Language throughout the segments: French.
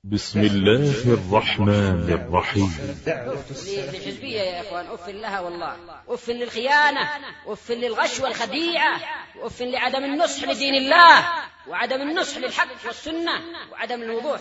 بسم الله الرحمن الرحيم. للحزبية يا إخوان أف لها والله، أف للخيانة، أف للغش والخديعة، وأف لعدم النصح لدين الله، وعدم النصح للحق والسنة، وعدم الوضوح.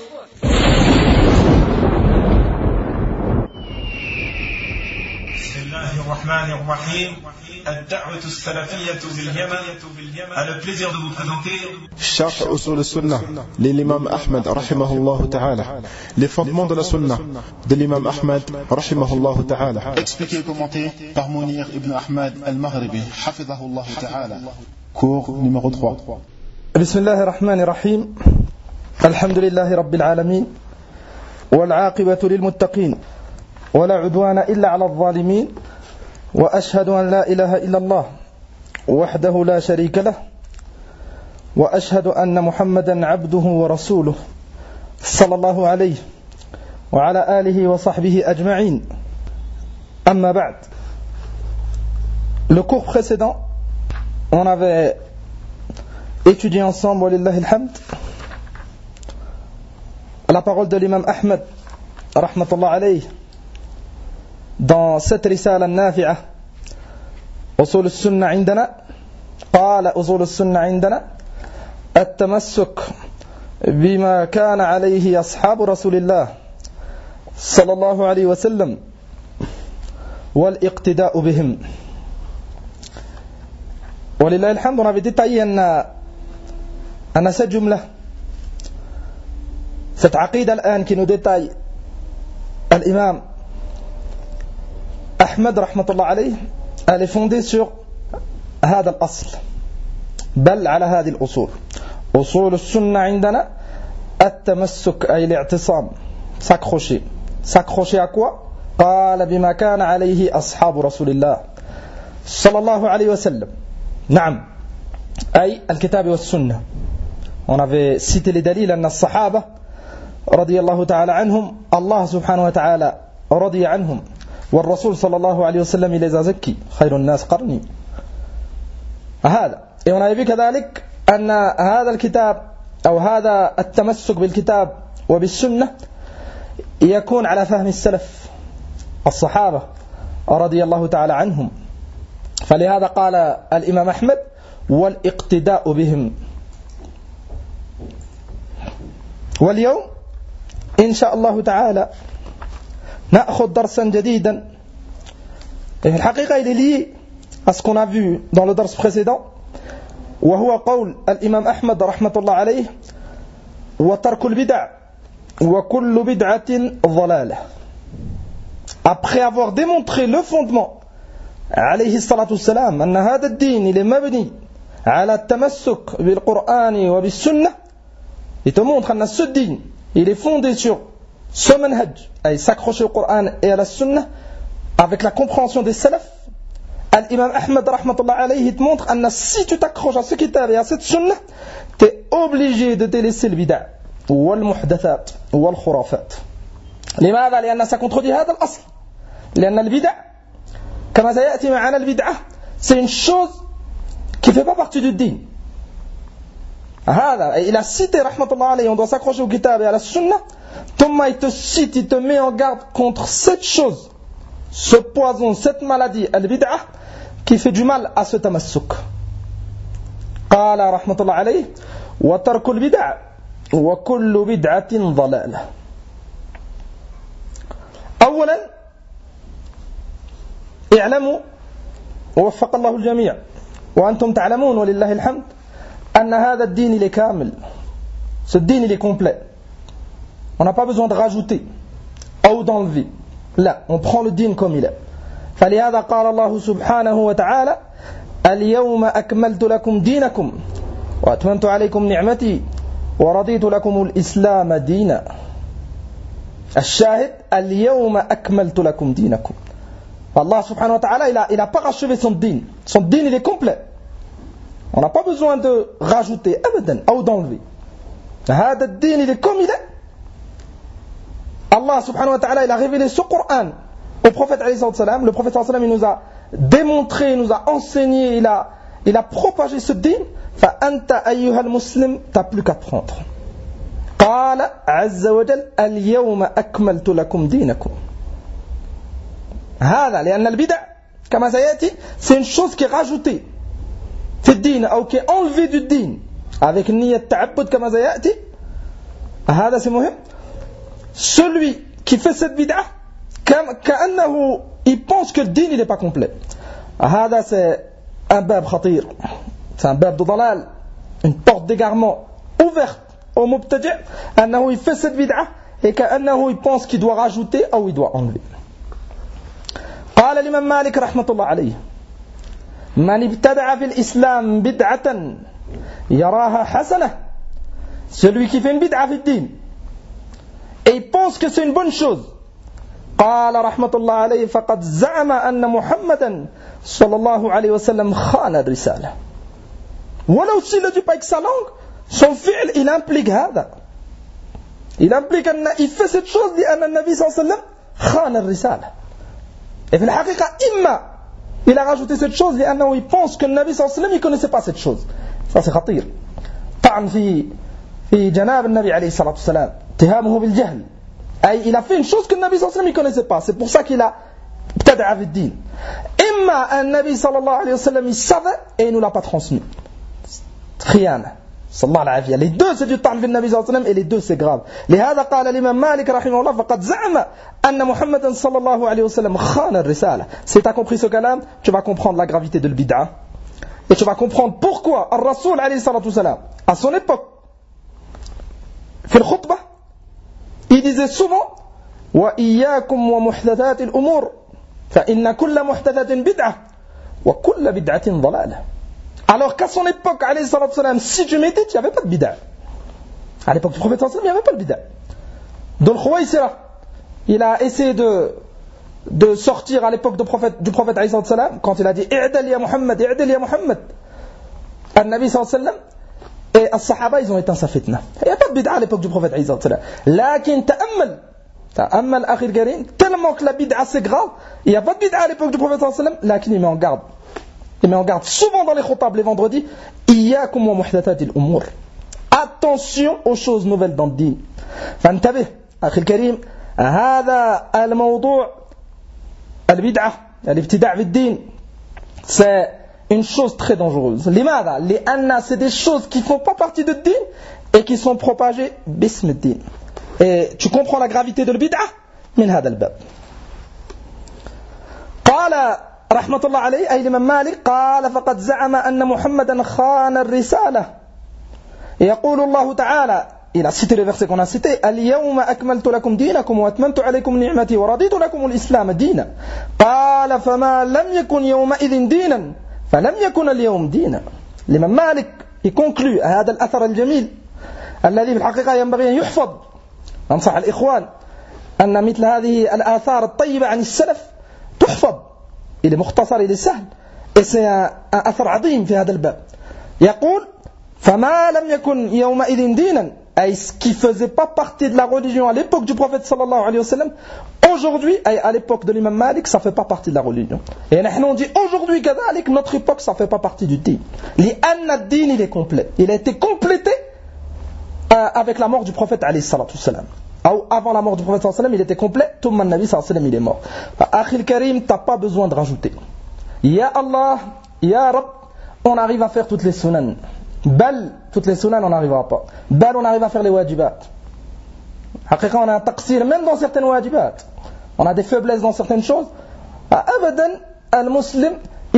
بسم الله الرحمن الرحيم. الدعوة السلفية باليمن. A le plaisir de vous présenter Sharh Usul al-Sunnah de l'imam Ahmed rahimahullah ta'ala. Les fondements de la Sunnah de l'imam Ahmed rahimahullah ta'ala. Expliqué et commenté par Mounir ibn Ahmed al-Maghribi hafidhahullah ta'ala. Cours numéro 3. بسم الله الرحمن الرحيم. الحمد لله رب العالمين، والعاقبة للمتقين، ولا عدوان إلا على الظالمين، وأشهد أن لا إله إلا الله وحده لا شريك له، وأشهد أن محمدا عبده ورسوله صلى الله عليه وعلى آله وصحبه أجمعين. أما بعد. Le cours précédent, on avait étudié ensemble, walillahi alhamd, la parole de l'imam Ahmed rahmatullah alayhi dans cette risale النافعة أصول السنة عندنا. قال أصول السنة عندنا التمسك بما كان عليه أصحاب رسول الله صلى الله عليه وسلم والاقتداء بهم. ولله الحمد. On avait détaillé أن cette jumla, cette aqida الآن qui nous détaille l'imam Ahmed rahmatullah alayhi, elle est fondée sur هذا الأصل، بل على هذه الأصول. أصول السنة عندنا التمسك أي الاعتصام، s'accrocher. S'accrocher à quoi؟ قال بما كان عليه أصحاب رسول الله صلى الله عليه وسلم. نعم، أي الكتاب والسنة. On avait cité les dalils أن الصحابة رضي الله تعالى عنهم الله سبحانه وتعالى رضي عنهم، والرسول صلى الله عليه وسلم il les a زكي خير الناس قرني. هذا. Et on avait vu كذلك أن هذا الكتاب أو هذا التمسك بالكتاب وبالسنة يكون على فهم السلف الصحابة رضي الله تعالى عنهم. فلهذا قال الإمام أحمد والاقتداء بهم. واليوم إن شاء الله تعالى نأخذ درسا جديدا. الحقيقة il est lié à ce qu'on a vu dans le dars précédent، وهو قول الإمام أحمد رحمة الله عليه وترك البدع وكل بدعة ضلالة. Après avoir démontré le fondement عليه الصلاة والسلام أن هذا الدين il est مبني على التمسك بالقرآن وبالسنة، il te montre أن ce din il est fondé sur ce manhaj, et s'accrocher au Coran et à la Sunna avec la compréhension des salafs. L'imam Ahmed rahmatullah alayhi te montre que si tu t'accroches à ce kitab et à cette Sunna, tu es obligé de délaisser le bid'a wal muhdathat wal khurafat. لماذا؟ لأن ça contredit هذا الأصل. لأن البدع كما سيأتي معنا البدعة c'est une chose qui ne fait pas partie du din. هذا il a cité rahmatullah alayhi on doit s'accrocher au kitab et à la Sunna. Thomas il te cite, il te met en garde contre cette chose, ce poison, cette maladie, al-bid'ah, qui fait du mal à ce tamassuk. قال رحمة الله عليه وترك البدع وكل بدعة ضلالة. أولا اعلموا ووفق الله الجميع وأنتم تعلمون ولله الحمد أن هذا الدين il est كامل. Ce din il est complet. On n'a pas besoin de rajouter ou d'enlever. Là, on prend le din comme il est. فلهذا قال الله سبحانه وتعالى اليوم أكملت لكم دينكم وأتممت عليكم نعمتي ورضيت لكم الإسلام دينا. الشاهد اليوم أكملت لكم دينكم. Allah subhanahu wa ta'ala il a parachevé son din. Son din il est complet. On n'a pas besoin de rajouter abadan ou d'enlever. هذا الدين il est comme il est. Allah subhanahu wa ta'ala il a révélé ce Coran au prophète alayhi salam. Le prophète alayhi salam il nous a démontré, il nous a enseigné, il a propagé ce din. Fa anta ayyuhal muslim, t'as plus qu'à prendre. قال قال عز وجل اليوم أكملت لكم دينكم. هذا لأن البدع كما سيأتي c'est une chose qui est rajoutée في الدين أو qui est enlevée du din avec النية التعبد كما سيأتي. هذا c'est مهم. Celui qui fait cette bid'a كأنه il pense que le din il n'est pas complet. هذا c'est un bab khatir, c'est un bab de dalal, une porte d'égarement ouverte au mubtadi' أنه il fait cette bid'a et كأنه il pense qu'il doit rajouter ou il doit enlever. قال الإمام مالك رحمة الله عليه من ابتدع في الإسلام بدعة يراها حسنة, celui qui fait une bid'a في الدين et il pense que c'est une bonne chose, قال رحمة الله عليه فقد زعم أن محمدا صلى الله عليه وسلم خان الرسالة. ولو s'il ne dit pas avec sa langue, son fi'l il implique هذا, il implique أن il fait cette chose لأن النبي صلى الله عليه وسلم خان الرسالة. Et في الحقيقة إما il a rajouté cette chose لأنه il pense que le Nabi صلى الله عليه وسلم il connaissait pas cette chose. Ça c'est خطير. طعن في جناب النبي عليه الصلاة والسلام, اتهامه بالجهل. Il a fait une chose que le Nabi sallallahu alayhi wa sallam ne connaissait pas. C'est pour ça qu'il a ابتدع في الدين. إما النبي صلى الله عليه وسلم il savait et il ne l'a pas transmis. خيانة. صلى الله عليه وسلم. Les deux c'est du طعن في النبي صلى الله عليه وسلم et les deux c'est grave. لهذا قال الإمام مالك رحمه الله فقد زعم أن محمدا صلى الله عليه وسلم خان الرسالة. Si tu as compris ce kalam, tu vas comprendre la gravité de l'bid'a et tu vas comprendre pourquoi الرسول عليه الصلاة والسلام à son époque في الخطبة il disait souvent وإياكم ومحدثات الأمور فإن كل محدثة بدعة وكل بدعة ضلالة. Alors qu'à son époque, alayhi salatu salam, si tu médites, il n'y avait pas de bid'a. À l'époque du prophète sallallahu alayhi wa sallam, il n'y avait pas de bid'a. Dhul Khuwaysira, il a essayé de sortir à l'époque du prophète alayhi salatu salam, quand il a dit i'dal ya Muhammad, i'dal ya Muhammad, al-Nabi sallallahu alayhi wa sallam, et les Sahaba, ils ont éteint sa fitna. Il n'y a pas de bid'a à l'époque du prophète alayhi salatu salam. Lakin ta'ammal akhir karim, tellement que la bid'a c'est grave, il n'y a pas de bid'a à l'époque du prophète sallallahu alayhi wa sallam, lakin il met en garde. Il met en garde souvent dans les khutab les vendredis, iyyakum wa muhdathatil umur. Attention aux choses nouvelles dans le din. فانتبه أخي الكريم, هذا الموضوع البدعة الابتداع في الدين c'est une chose très dangereuse. لماذا؟ لأن c'est des choses qui font pas partie de din et qui sont propagées باسم الدين. Et tu comprends la gravité de l'bid'ah من هذا الباب. قال رحمة الله عليه أي الإمام مالك قال فقد زعم أن محمدا خان الرسالة. يقول الله تعالى, il a cité le verset qu'on a cité, اليوم أكملت لكم دينكم وأتممت عليكم نعمتي ورضيت لكم الإسلام دينا. قال فما لم يكن يومئذ دينا فلم يكن اليوم دينا. الإمام مالك يكونكلو هذا الأثر الجميل الذي في الحقيقة ينبغي أن يحفظ. أنصح الإخوان أن مثل هذه الآثار الطيبة عن السلف تحفظ. Il est مختصر, il est سهل, et c'est un أثر عظيم في هذا الباب. يقول فما لم يكن يومئذ دينا, أي ce qui faisait pas partie de la religion à l'époque du prophète sallallahu alayhi wa sallam, aujourd'hui, à l'époque de l'imam Malik, ça fait pas partie de la religion. Et nous on dit aujourd'hui كذلك, notre époque ça fait pas partie du din. لأن الدين il est complet, il a été complété avec la mort du prophète alayhi salatu salam. Avant la mort du prophète sallallahu alayhi wa sallam, il était complet, tout le Nabi sallallahu alayhi wa sallam il est mort. Akhil Karim, t'as pas besoin de rajouter. Ya Allah, Ya Rab, on arrive à faire toutes les sunan. Bal, toutes les sunan on n'arrivera pas. Bal, on arrive à faire les wajibat. Haqiqa, on a un taqsir même dans certaines wajibat. On a des faiblesses dans certaines choses. Abadan, al-muslim,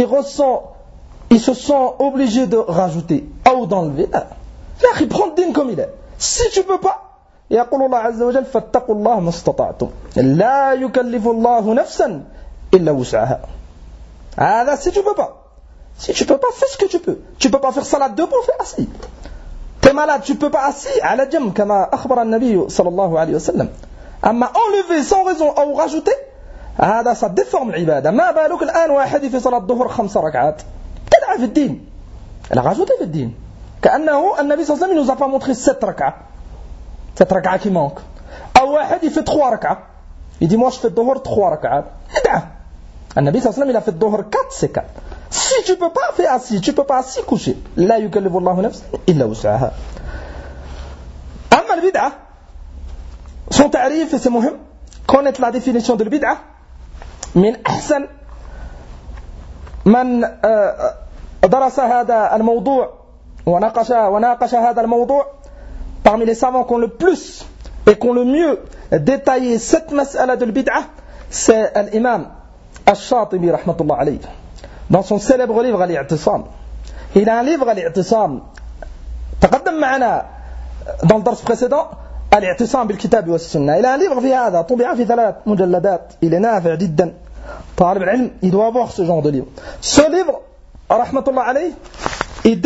il se sent obligé de rajouter ou d'enlever. Il prend le din comme il est. Si tu peux pas, يقول الله عز وجل فاتقوا الله ما استطعتم لا يكلف الله نفسا إلا وسعها. هذا si tu peux pas fais ce que tu peux. Tu peux pas faire salat debout, fais assis. T'es malade, tu peux pas assis على جنب كما أخبر النبي صلى الله عليه وسلم. أما enlever sans raison ou rajouter, هذا ça déforme العبادة. ما بالك الآن واحد في صلاة الظهر 5 ركعات تدعى في الدين, elle a rajouté في الدين كأنه النبي صلى الله عليه وسلم nous a pas montré 7 ركعات, cette raka'a qui manque. Ou واحد il fait 3 raka'a, il dit moi je fais dhuhr 3 raka'a. النبي صلى الله عليه وسلم il a fait dhuhr 4, c'est 4. Si tu peux pas, fais assis. Tu peux pas assis, coucher. لا يكلف الله نفسا إلا وسعها. أما البدعة son ta'rif, et c'est muhim, connaître la définition de l'bid'ah, min ahsan man درس هذا الموضوع وناقش هذا الموضوع parmi les savants qui ont le plus et qui ont le mieux détaillé cette mas'ala de l'bid'ah, c'est l'imam Ash-Shatibi rahmatullah alayhi dans son célèbre livre Al-I'tisam. Il a un livre Al-I'tisam تقدم معنا dans le dars précédent Al-I'tisam bil-Kitab wa Sunnah. Il a un livre في هذا طبع في 3 مجلدات. Il est نافع جدا. طالب العلم il doit avoir ce genre de livre. Ce livre rahmatullah alayhi, il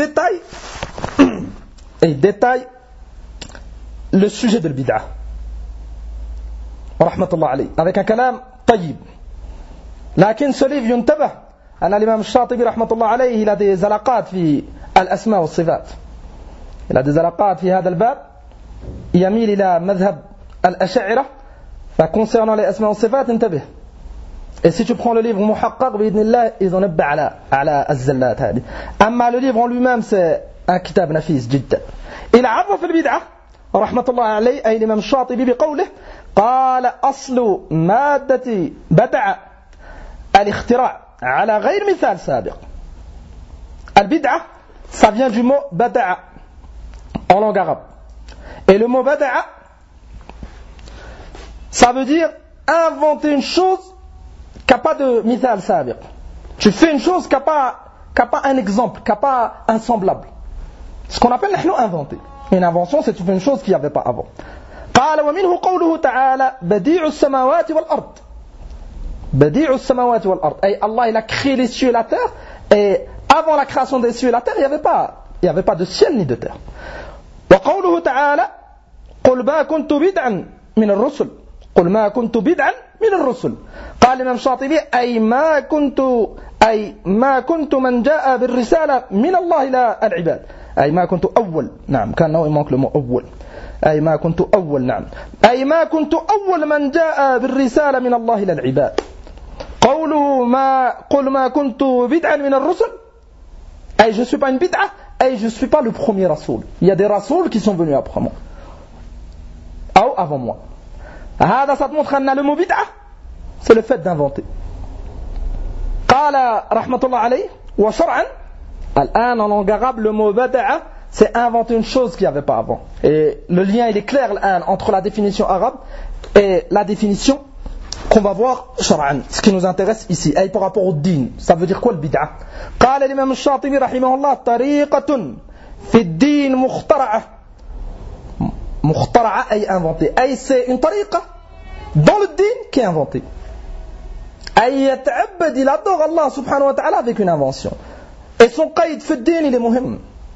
détaille le sujet de l'bid'ah rahmatullah alayhi avec un kalam tayyib. لكن ce livre ينتبه أن الإمام الشاطبي rahmatullah alayhi il a des alaqat في الأسماء والصفات. Il a des alaqat في هذا الباب يميل إلى مذهب الأشاعرة. فconcernant les أسماء والصفات انتبه. Et si tu prends le livre Muhaqqaq بإذن الله ils ont نبه على الزلات هذه. أما le livre en lui-même c'est un كتاب نفيس جدا. Il عرف البدعة رحمة الله عليه أي الإمام الشاطبي بقوله قال أصل مادة بدع الاختراع على غير مثال سابق. البدعة ça vient du mot bada'a en langue arabe. Et le mot bada'a ça veut dire inventer une chose qui n'a pas de mithal sabiq. Tu fais une chose qui n'a pas un exemple, qui n'a pas un semblable. Ce qu'on appelle nahnu inventer. Une invention, c'est tu fais une chose qu'il n'y avait pas avant. قال ومنه قوله تعالى بديع السماوات والأرض. بديع السماوات والأرض. أي Allah il a créé les cieux et la terre. Et avant la création des cieux et la terre, il n'y avait pas de ciel ni de terre. وقوله تعالى قل ما كنت بدعا من الرسل. قل ما كنت بدعا من الرسل. قال الإمام الشاطبي أي ما كنت من جاء بالرسالة من الله إلى العباد. أي ما كنت أول. نعم كان نوع manque le mot أول. أي ما كنت أول. نعم أي ما كنت أول من جاء بالرسالة من الله إلى العباد. قوله قل ما كنت بدعا من الرسل أي je suis pas une bid'a أي je suis pas le premier rasoul. Il y a des rasouls qui sont venus après moi ou avant moi. هذا ça te montre أن le mot bid'a c'est le fait d'inventer. قال رحمة الله عليه وشرعا الآن en langue arabe le mot bada'a c'est inventer une chose qu'il n'y avait pas avant. Et le lien il est clair الآن entre la définition arabe et la définition qu'on va voir shar'an, ce qui nous intéresse ici, et par rapport au din. Ça veut dire quoi le bid'a? قال الإمام الشاطبي رحمه الله طريقة في الدين مخترعة أي inventée. أي c'est une طريقة dans le din qui est inventée. أي يتعبد il adore Allah subhanahu wa ta'ala avec une invention. Et son قيد في الدين il est مهم.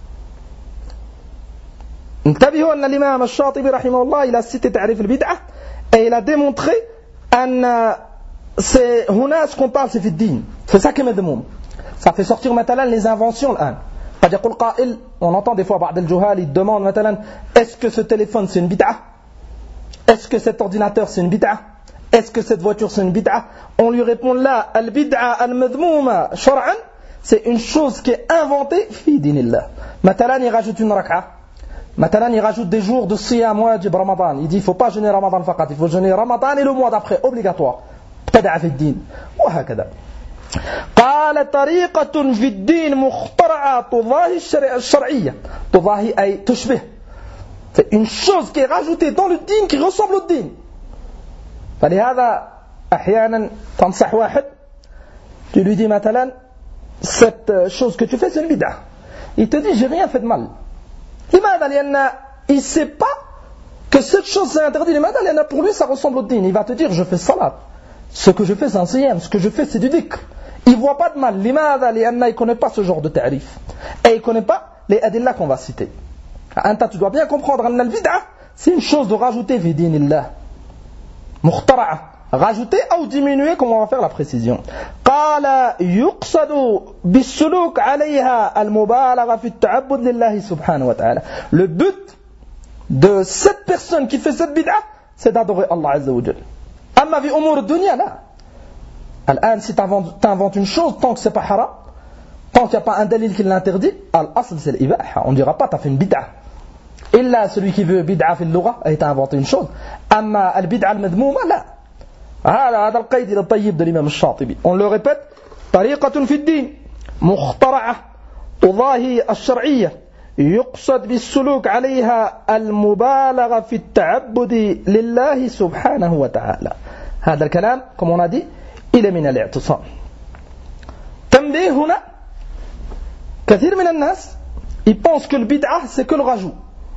انتبهوا أن الإمام الشاطبي رحمه الله il a cité تعريف البدعة et il a démontré أن c'est هنا ce qu'on parle c'est في الدين. C'est ça qui est مذموم. Ça fait sortir مثلا les inventions الآن. قد يقول قائل, on entend des fois بعض الجهال ils demandent مثلا est-ce que ce téléphone c'est une bid'a? Est-ce que cet ordinateur c'est une bid'a? Est-ce que cette voiture c'est une bid'a? On lui répond là, al-bid'a al-madhmouma shar'an, c'est une chose qui est inventée fi dinillah. Matalan il rajoute une rak'a. Matalan il rajoute des jours de siyam wajib Ramadan. Il dit il faut pas jeûner Ramadan faqat, il faut jeûner Ramadan et le mois d'après obligatoire. Ibtada'a fi ad-din. وهكذا. قال طريقة في الدين مخترعة تضاهي الشرعية. تضاهي أي تشبه. C'est une chose qui est rajoutée dans le din qui ressemble au din. فلهذا أحيانا تنصح واحد tu lui dis مثلا cette chose que tu fais c'est une bid'a. Il te dit j'ai rien fait de mal. لماذا؟ لأن il sait pas que cette chose c'est interdit. لماذا؟ لأن pour lui ça ressemble au din. Il va te dire je fais salat. Ce que je fais c'est un siyam. Ce que je fais c'est du dhikr. Il voit pas de mal. لماذا؟ لأن il connaît pas ce genre de ta'rif. Et il connaît pas les adillah qu'on va citer. Anta, tu dois bien comprendre أن البدعة c'est une chose de rajouter في دين الله. مخترعة. Rajouter ou diminuer comme on va faire la précision. قال يقصد بالسلوك عليها المبالغة في التعبد لله سبحانه وتعالى. Le but de cette personne qui fait cette bid'a c'est d'adorer Allah Azza wa Jal. أما في أمور الدنيا لا. الآن si t'inventes une chose tant que c'est pas haram, tant qu'il n'y a pas un dalil qui l'interdit, al-asl c'est l'ibaha. On ne dira pas t'as fait une bid'a. إلا celui qui veut بدعة في اللغة أي inventé une chose. أما البدعة المذمومة لا. هذا القيد الطيب للإمام الشاطبي. On le répète, طريقة في الدين مخترعة تضاهي الشرعية يقصد بالسلوك عليها المبالغة في التعبد لله سبحانه وتعالى. هذا الكلام comme on a dit il est من الاعتصام. تنبيه هنا كثير من الناس ils pensent que le bid'ah c'est que le rajout.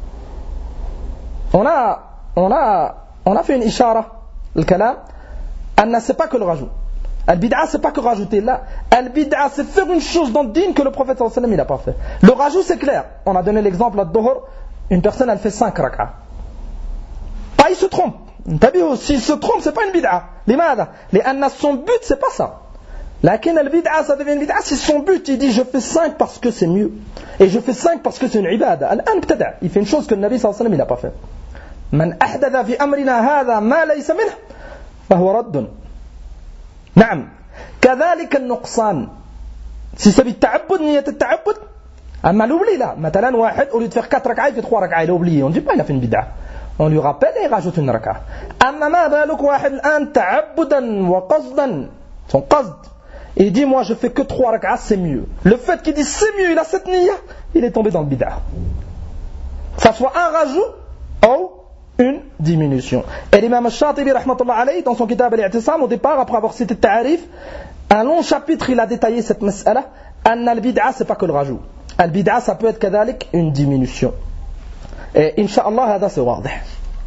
On a fait une ishara الكلام أن c'est pas que le rajout. Al-bid'a c'est pas que rajouter là. Al-bid'a c'est faire une chose dans le dîn que le prophète sallallahu alayhi wa sallam il a pas fait. Le rajout c'est clair. On a donné l'exemple à Dhuhr, une personne elle fait 5 rak'ah. Pas il se trompe. S'il se trompe c'est pas une bid'a. لماذا؟ لأن son but c'est pas ça. لكن البدعة ça devient une bid'a si son but il dit je fais 5 parce que c'est mieux. Et je fais 5 parce que c'est une ibada. الآن ابتدع. Il fait une chose que le Nabi sallallahu alayhi wa sallam il a pas fait. من أحدث في أمرنا هذا ما ليس منه فهو رد. نعم كذلك النقصان si c'est بالتعبد نية التعبد أما l'oubli là مثلا واحد au lieu de faire 4 ركعات il fait 3 ركعات il a oublié on ne dit pas il a fait une bid'a on lui rappelle et il rajoute une ركعة أما ما بالك واحد الآن تعبدا وقصدا son قصد il dit moi je fais que 3 ركعات c'est mieux le fait qu'il dit c'est mieux il a cette niya il est tombé dans le bid'a ça soit un rajout ou une diminution. Et l'imam al-Shatibi rahmatullah alayhi dans son kitab al-i'tisam au départ après avoir cité le ta'arif un long chapitre il a détaillé cette mas'ala anna al-bid'a c'est pas que le rajout. Al-bid'a ça peut être kadhalik une diminution. Et inshallah هذا c'est واضح.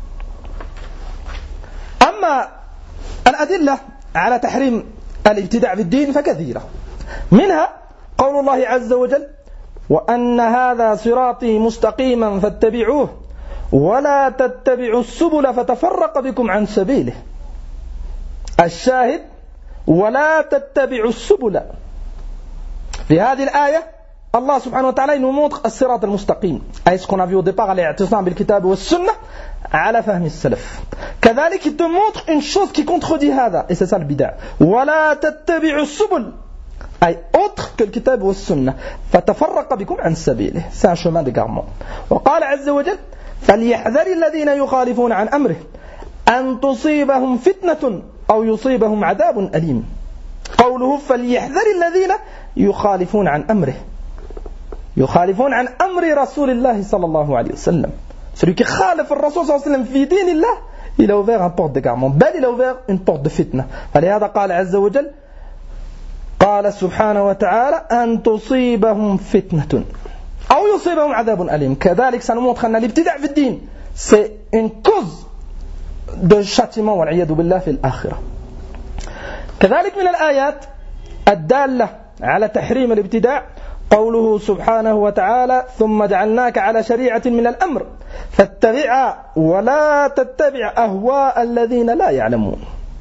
أما الأدلة على تحريم الابتداع في الدين فكثيرة. منها قول الله عز وجل وأن هذا صراطي مستقيما فاتبعوه ولا تتبعوا السبل فتفرق بكم عن سبيله. الشاهد ولا تتبعوا السبل. في هذه الآية الله سبحانه وتعالى nous montre الصراط المستقيم أي ce qu'on a vu au départ الاعتصام بالكتاب والسنة على فهم السلف. كذلك il te montre une chose qui contredit هذا et c'est ça le bid'a. ولا تتبعوا السبل أي autre que le كتاب والسنة فتفرق بكم عن سبيله. C'est un chemin d'égarement. وقال عز وجل فليحذر الذين يخالفون عن أمره أن تصيبهم فتنة أو يصيبهم عذاب أليم. قوله فليحذر الذين يخالفون عن أمره يخالفون عن أمر رسول الله صلى الله عليه وسلم. Celui qui خالف الرسول صلى الله عليه وسلم في دين الله il a ouvert un porte d'égarement بل il a ouvert une porte de fitna. فلهذا قال عز وجل قال سبحانه وتعالى أن تصيبهم فتنة أو يصيبهم عذاب أليم. كذلك ça nous montre أن الابتداع في الدين c'est une cause de châtiment والعياذ بالله في الآخرة. كذلك من الآيات الدالة على تحريم الابتداع قوله سبحانه وتعالى ثم جعلناك على شريعة من الأمر فاتبعها ولا تتبع أهواء الذين لا يعلمون.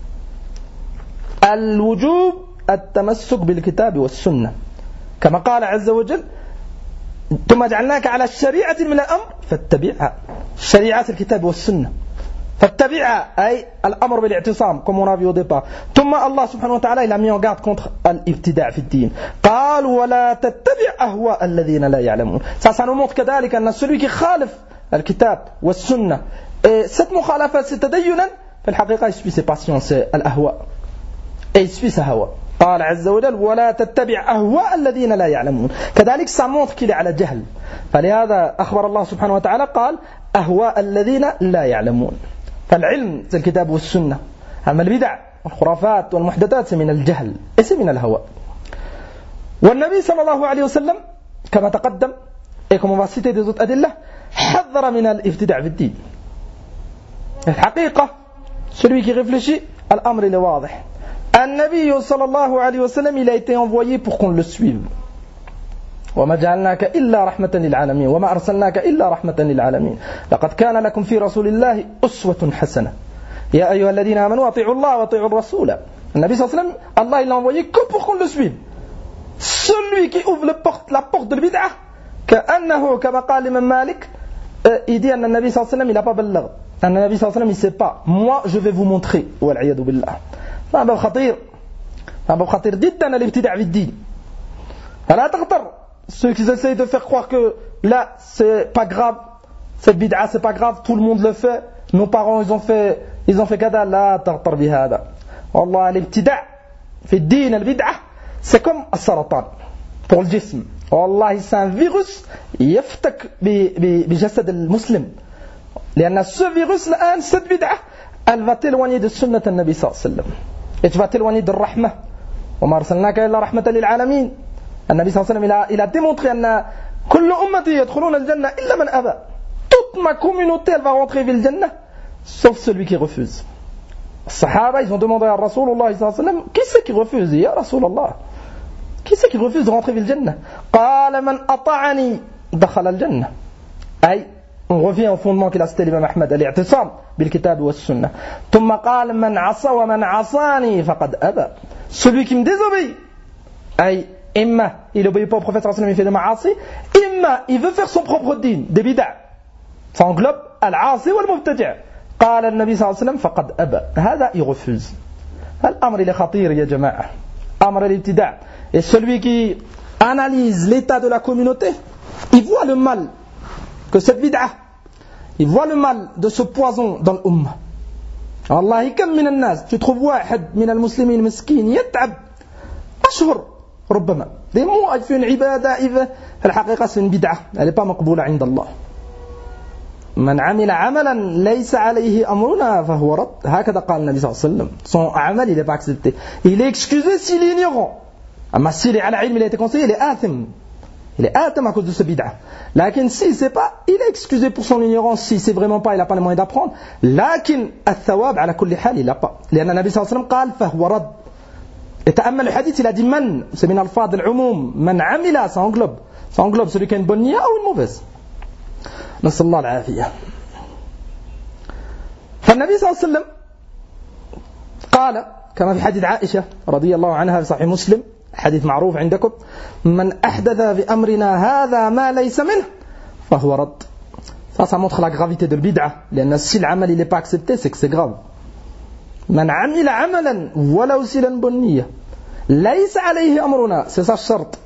الوجوب التمسك بالكتاب والسنة كما قال عز وجل ثم جعلناك على الشريعة من الأمر فاتبعها. شريعة الكتاب والسنة فاتبعها أي الأمر بالاعتصام comme on a vu au départ. ثم الله سبحانه وتعالى il a mis en garde contre الابتداع في الدين قال ولا تتبع أهواء الذين لا يعلمون. Ça nous montre كذلك أن celui qui خالف الكتاب والسنة et cette مخالفة c'est تدينا في الحقيقة il suit ses passions c'est الأهواء et il suit sa hawa. قال عز وجل ولا تتبع أهواء الذين لا يعلمون. كذلك ça montre qu'il est على جهل فلهذا أخبر الله سبحانه وتعالى قال أهواء الذين لا يعلمون. فالعلم c'est الكتاب والسنة. أما البدع والخرافات والمحدثات من الجهل et من الهوى. والنبي صلى الله عليه وسلم كما تقدم et comme on va citer des autres أدلة حذر من الابتداع في الدين. الحقيقة celui qui réfléchit الأمر il est واضح. النبي صلى الله عليه وسلم il a été envoyé pour qu'on le suive. وما جعلناك إلا رحمة للعالمين وما أرسلناك إلا رحمة للعالمين لقد كان لكم في رسول الله أسوة حسنة يا أيها الذين آمنوا أطيعوا الله وأطيعوا الرسول. النبي صلى الله عليه وسلم Allah il l'a envoyé que pour qu'on le suive. Celui qui ouvre la porte de l'bid'ah كأنه كما قال الإمام مالك il dit أن النبي صلى الله عليه وسلم il n'a pas بلغ أن النبي صلى الله عليه وسلم il sait pas moi je vais vous montrer والعياذ بالله. هذا خطير جدا الابتداع في الدين. فلا تغتر ceux qui essayent de faire croire que là c'est pas grave cette bid'a c'est pas grave, tout le monde le fait, nos parents ils ont fait kada, la tartar bihada. Wallah, l'ibtida' fi din al-bid'a, c'est comme as-saratan pour le jism. Wallah, c'est un virus يفتك بجسد المسلم. لأن ce virus الآن, cette bid'a, elle va t'éloigner de sunnat al-Nabi sallallahu alayhi wa sallam. Et tu vas t'éloigner de rahmah. وما أرسلناك إلا رحمة للعالمين. النبي صلى الله عليه وسلم il a démontré أن كل أمتي يدخلون الجنة إلا من أبى. Toute ma communauté elle va rentrer dans le Jannah sauf celui qui refuse. Les Sahaba ils ont demandé à Rasulullah sallallahu alayhi wa sallam, qui c'est qui refuse? Ya Rasulullah, qui c'est qui refuse de rentrer dans le Jannah? قال من أطاعني دخل الجنة. أي on revient au fondement qu'il a cité l'imam Ahmed, al-i'tisam bil-kitab wa sunnah. ثم قال من عصى ومن عصاني فقد أبى. Celui qui me désobéit, أي إما il obéit pas au prophète sallallahu alayhi wa sallam, il fait des ma'asi, إما il veut faire son propre din, des bid'a. Ça englobe al-'asi wal-mubtadi'. قال النبي صلى الله عليه وسلم فقد أبى. هذا il refuse. الأمر il est khatir ya jama'a. Amr al-ibtida'. Et celui qui analyse l'état de la communauté, il voit le mal que cette bid'a, il voit le mal de ce poison dans l'umma. والله كم من الناس, tu trouves واحد من المسلمين مسكين يتعب أشهر ربما des mois il fait une عبادة, الحقيقة c'est une bid'a, elle n'est pas مقبولة عند الله. من عمل عملا ليس عليه أمرنا فهو رد. هكذا قال النبي صلى الله عليه وسلم. Son amal il n'est pas accepté. Il est excusé s'il est ignorant. أما s'il est على علم, il a été conseillé, il est آثم. Il est آثم à cause de ce bid'a. لكن si c'est pas, il est excusé pour son ignorance. Si c'est vraiment pas, il n'a pas les moyens d'apprendre. لكن الثواب على كل حال il n'a pas. لأن النبي صلى الله عليه وسلم قال فهو رد. Et تأمل الحديث, il a dit من, c'est من الفاظ العموم. من عمل, ça englobe celui qui a une bonne niya ou une mauvaise. نسأل الله العافية. فالنبي صلى الله عليه وسلم قال كما في حديث عائشة رضي الله عنها في صحيح مسلم, حديث معروف عندكم, من أحدث في أمرنا هذا ما ليس منه فهو رد. Ça montre la gravité de l'bid'a. لأن si العمل il n'est pas accepté, c'est que c'est grave. من عمل عملا ولو سلا بنية ليس عليه أمرنا, c'est ça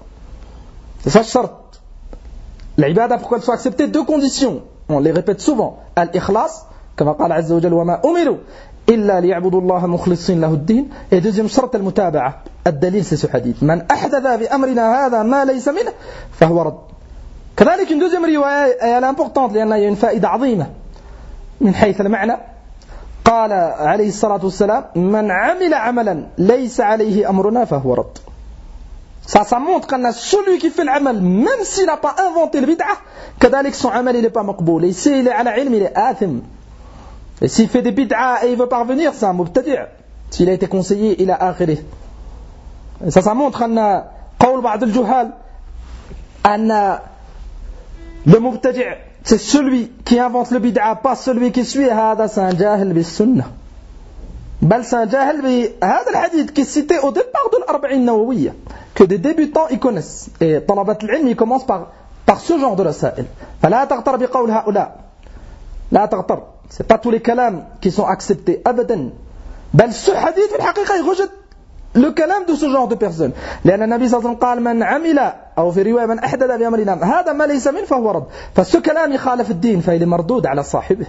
le shart. L'ibada, pour qu'elle soit acceptée, deux conditions. On les répète souvent. Al-ikhlas, كما قال عز وجل وما أمروا إلا ليعبدوا الله مخلصين له الدين. Et deuxième شرط المتابعة. الدليل c'est ce hadith. من أحدث بأمرنا هذا ما ليس منه فهو رد. كذلك une deuxième رواية elle est importante لأنها une فائدة عظيمة من حيث المعنى. قال عليه الصلاة والسلام من عمل عملا ليس عليه أمرنا فهو رد. Ça montre que celui qui fait l'amal, même s'il n'a pas inventé le bid'a, كذلك son amal il n'est pas مقبول. Et s'il est à la ilm, il est athim. Et s'il fait des bid'a et il veut parvenir, c'est un mubtadi'. S'il a été conseillé, il a akhirih. Et ça montre que قول بعض الجهال أن le mubtadi' c'est celui qui invente le bid'a, pas celui qui suit. هذا c'est un jahil بالسنة. بل c'est un jahil بهذا الحديث qui est cité au départ de l'Arba'in Nawawiyya, que des débutants ils connaissent. Et طلبة العلم ils commencent par ce genre de rasail. فلا تغتر بقول هؤلاء. لا تغتر. C'est pas tous les kalams qui sont acceptés أبدا. بل ce hadith في الحقيقة il rejette le kalam de ce genre de personnes. لأن النبي صلى الله عليه وسلم قال من عمل أو في رواية من أحدث بأمرنا هذا ما ليس منه فهو رد. فce كلام يخالف الدين فإل مردود على صاحبه.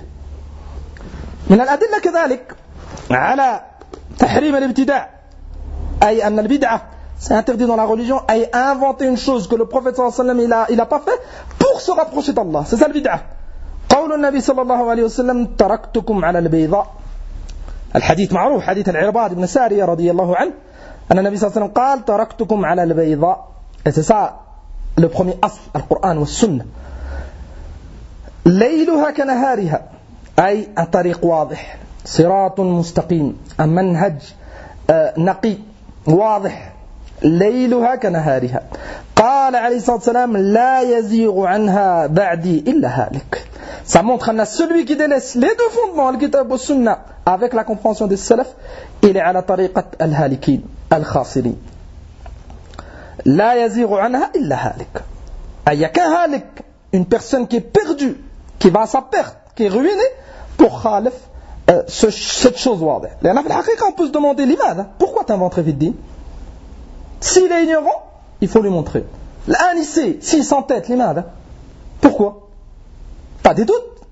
من الأدلة كذلك على تحريم الابتداع, أي أن البدعة c'est interdit dans la religion, أي inventer une chose que le prophète صلى الله عليه وسلم il a pas fait pour se rapprocher d'Allah. C'est ça le bid'ah. قول النبي صلى الله عليه وسلم تركتكم على البيضاء. الحديث معروف, حديث العرباض بن سارية رضي الله عنه, أن النبي صلى الله عليه وسلم قال تركتكم على البيضاء. Et c'est ça le premier asl, القرآن والسنة. ليلها كنهارها, أي un طريق واضح, صراط مستقيم, un منهج نقي واضح, ليلها كنهارها. قال عليه الصلاة والسلام لا يزيغ عنها بعدي إلا هالك. Ça montre que celui qui délaisse les deux fondements, le kitab et sunna, avec la compréhension des salaf, il est à la tariqat al-halikin, al-khasirin. لا يزيغ عنها إلا هالك. Il n'y a qu'un halik, une personne qui est perdue, qui va à sa perte, qui est ruinée, pour khalif cette chose واضح. لأن في الحقيقة on peut se demander لماذا? Pourquoi t'inventerais vite dit? S'il est ignorant, il faut lui montrer. L'un il sait, s'il s'entête, لماذا? Pourquoi? Pas des doutes,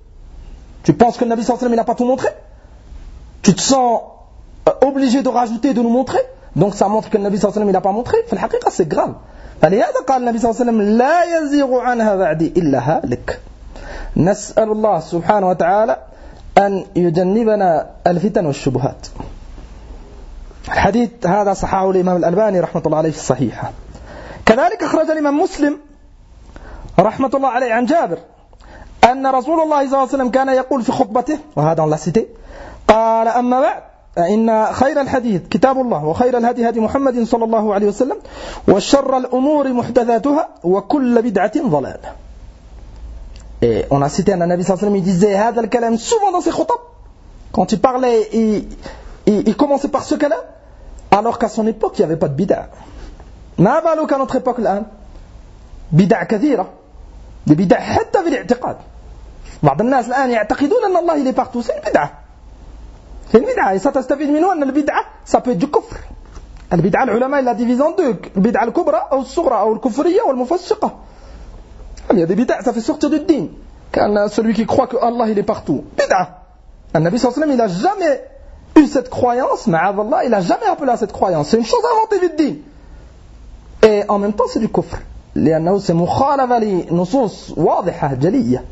Tu penses que le Nabi sallallahu alayhi wa sallam il n'a pas tout montré? Tu te sens obligé de rajouter, de nous montrer? Donc ça montre que le Nabi sallallahu alayhi wa sallam il n'a pas montré. في الحقيقة c'est grave. فلهذا قال النبي صلى الله عليه وسلم لا يزيغ عنها بعدي إلا هالك. نسأل الله سبحانه وتعالى أن يجنبنا الفتن والشبهات. الحديث هذا صححه الإمام الألباني رحمة الله عليه في الصحيحة. كذلك أخرج الإمام مسلم رحمة الله عليه عن جابر أن رسول الله صلى الله عليه وسلم كان يقول في خطبته وهذا on l'a cité قال أما بعد إن خير الحديث كتاب الله وخير الهدي هدي محمد صلى الله عليه وسلم وشر الأمور محدثاتها وكل بدعة ضلالة. Et on a cité un Nabi sallallahu alayhi wa sallam, il disait هذا الكلام souvent dans ses khutab. Quand il parlait, il commençait par ce kalam, alors qu'à son époque, il n'y avait pas de bid'a. ما بالك à notre époque الآن بدع كثيرة. des bid'a حتى في الاعتقاد. بعض الناس الآن يعتقدون أن الله il est partout. c'est une bid'a. c'est une bid'a. Et ça تستفيد منه أن البدعة ça peut être du kufr. البدعة العلماء il la divise en deux. البدعة الكبرى أو الصغرى أو الكفرية والمفسقة. Il y a des bid'a, ça fait sortir du din. Quand celui qui croit que Allah il est partout. Bid'a. Le Nabi sallallahu alayhi wa sallam, il n'a jamais eu cette croyance, ma'adallah, il n'a jamais appelé à cette croyance. C'est une chose inventée du din. Et en même temps, c'est du kufr. لأنه c'est مخالفة لنصوص واضحة جلية.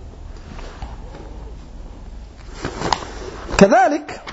كذلك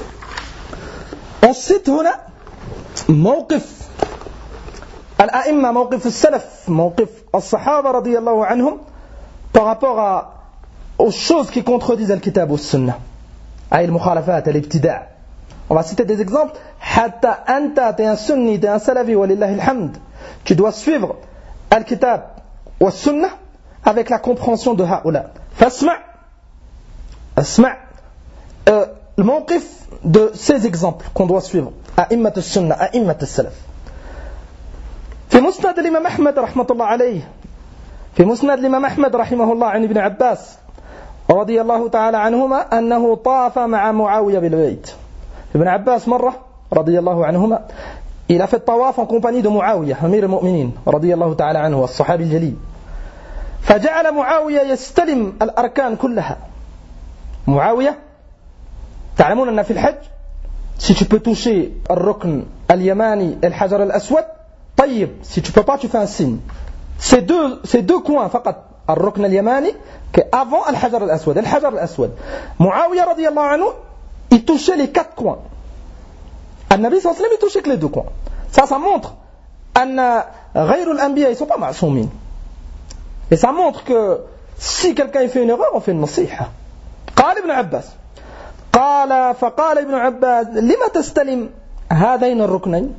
on cite هنا موقف الأئمة موقف السلف موقف الصحابة رضي الله عنهم par rapport aux choses qui contredisent le kitab ou sunna أي المخالفات الابتداع. On va citer des exemples. حتى أنت t'es un sunni, t'es un salafi ولله الحمد, tu dois suivre le kitab ou sunna avec la compréhension de هؤلاء. فاسمع اسمع le موقف de ces exemples qu'on doit suivre أئمة السنة أئمة السلف. في مسند الإمام أحمد رحمة الله عليه في مسند الإمام أحمد رحمه الله عن ابن عباس رضي الله تعالى عنهما أنه طاف مع معاوية بالبيت. ابن عباس مرة رضي الله عنهما il a fait طواف en compagnie de معاوية أمير المؤمنين رضي الله تعالى عنه الصحابي الجليل. فجعل معاوية يستلم الأركان كلها. معاوية تعلمون أن في الحج si tu peux toucher الركن اليماني الحجر الأسود طيب, si tu peux pas tu fais un signe. C'est deux coins فقط الركن اليماني avant الحجر الأسود. الحجر الأسود معاوية رضي الله عنه il touchait les quatre coins. النبي صلى الله عليه وسلم il touchait que les deux coins. Ça montre أن غير الأنبياء ils sont pas معصومين. Et ça montre que si quelqu'un fait une erreur on fait une nasiha. قال ابن عباس فقال ابن عباس لما تستلم هذين الركنين.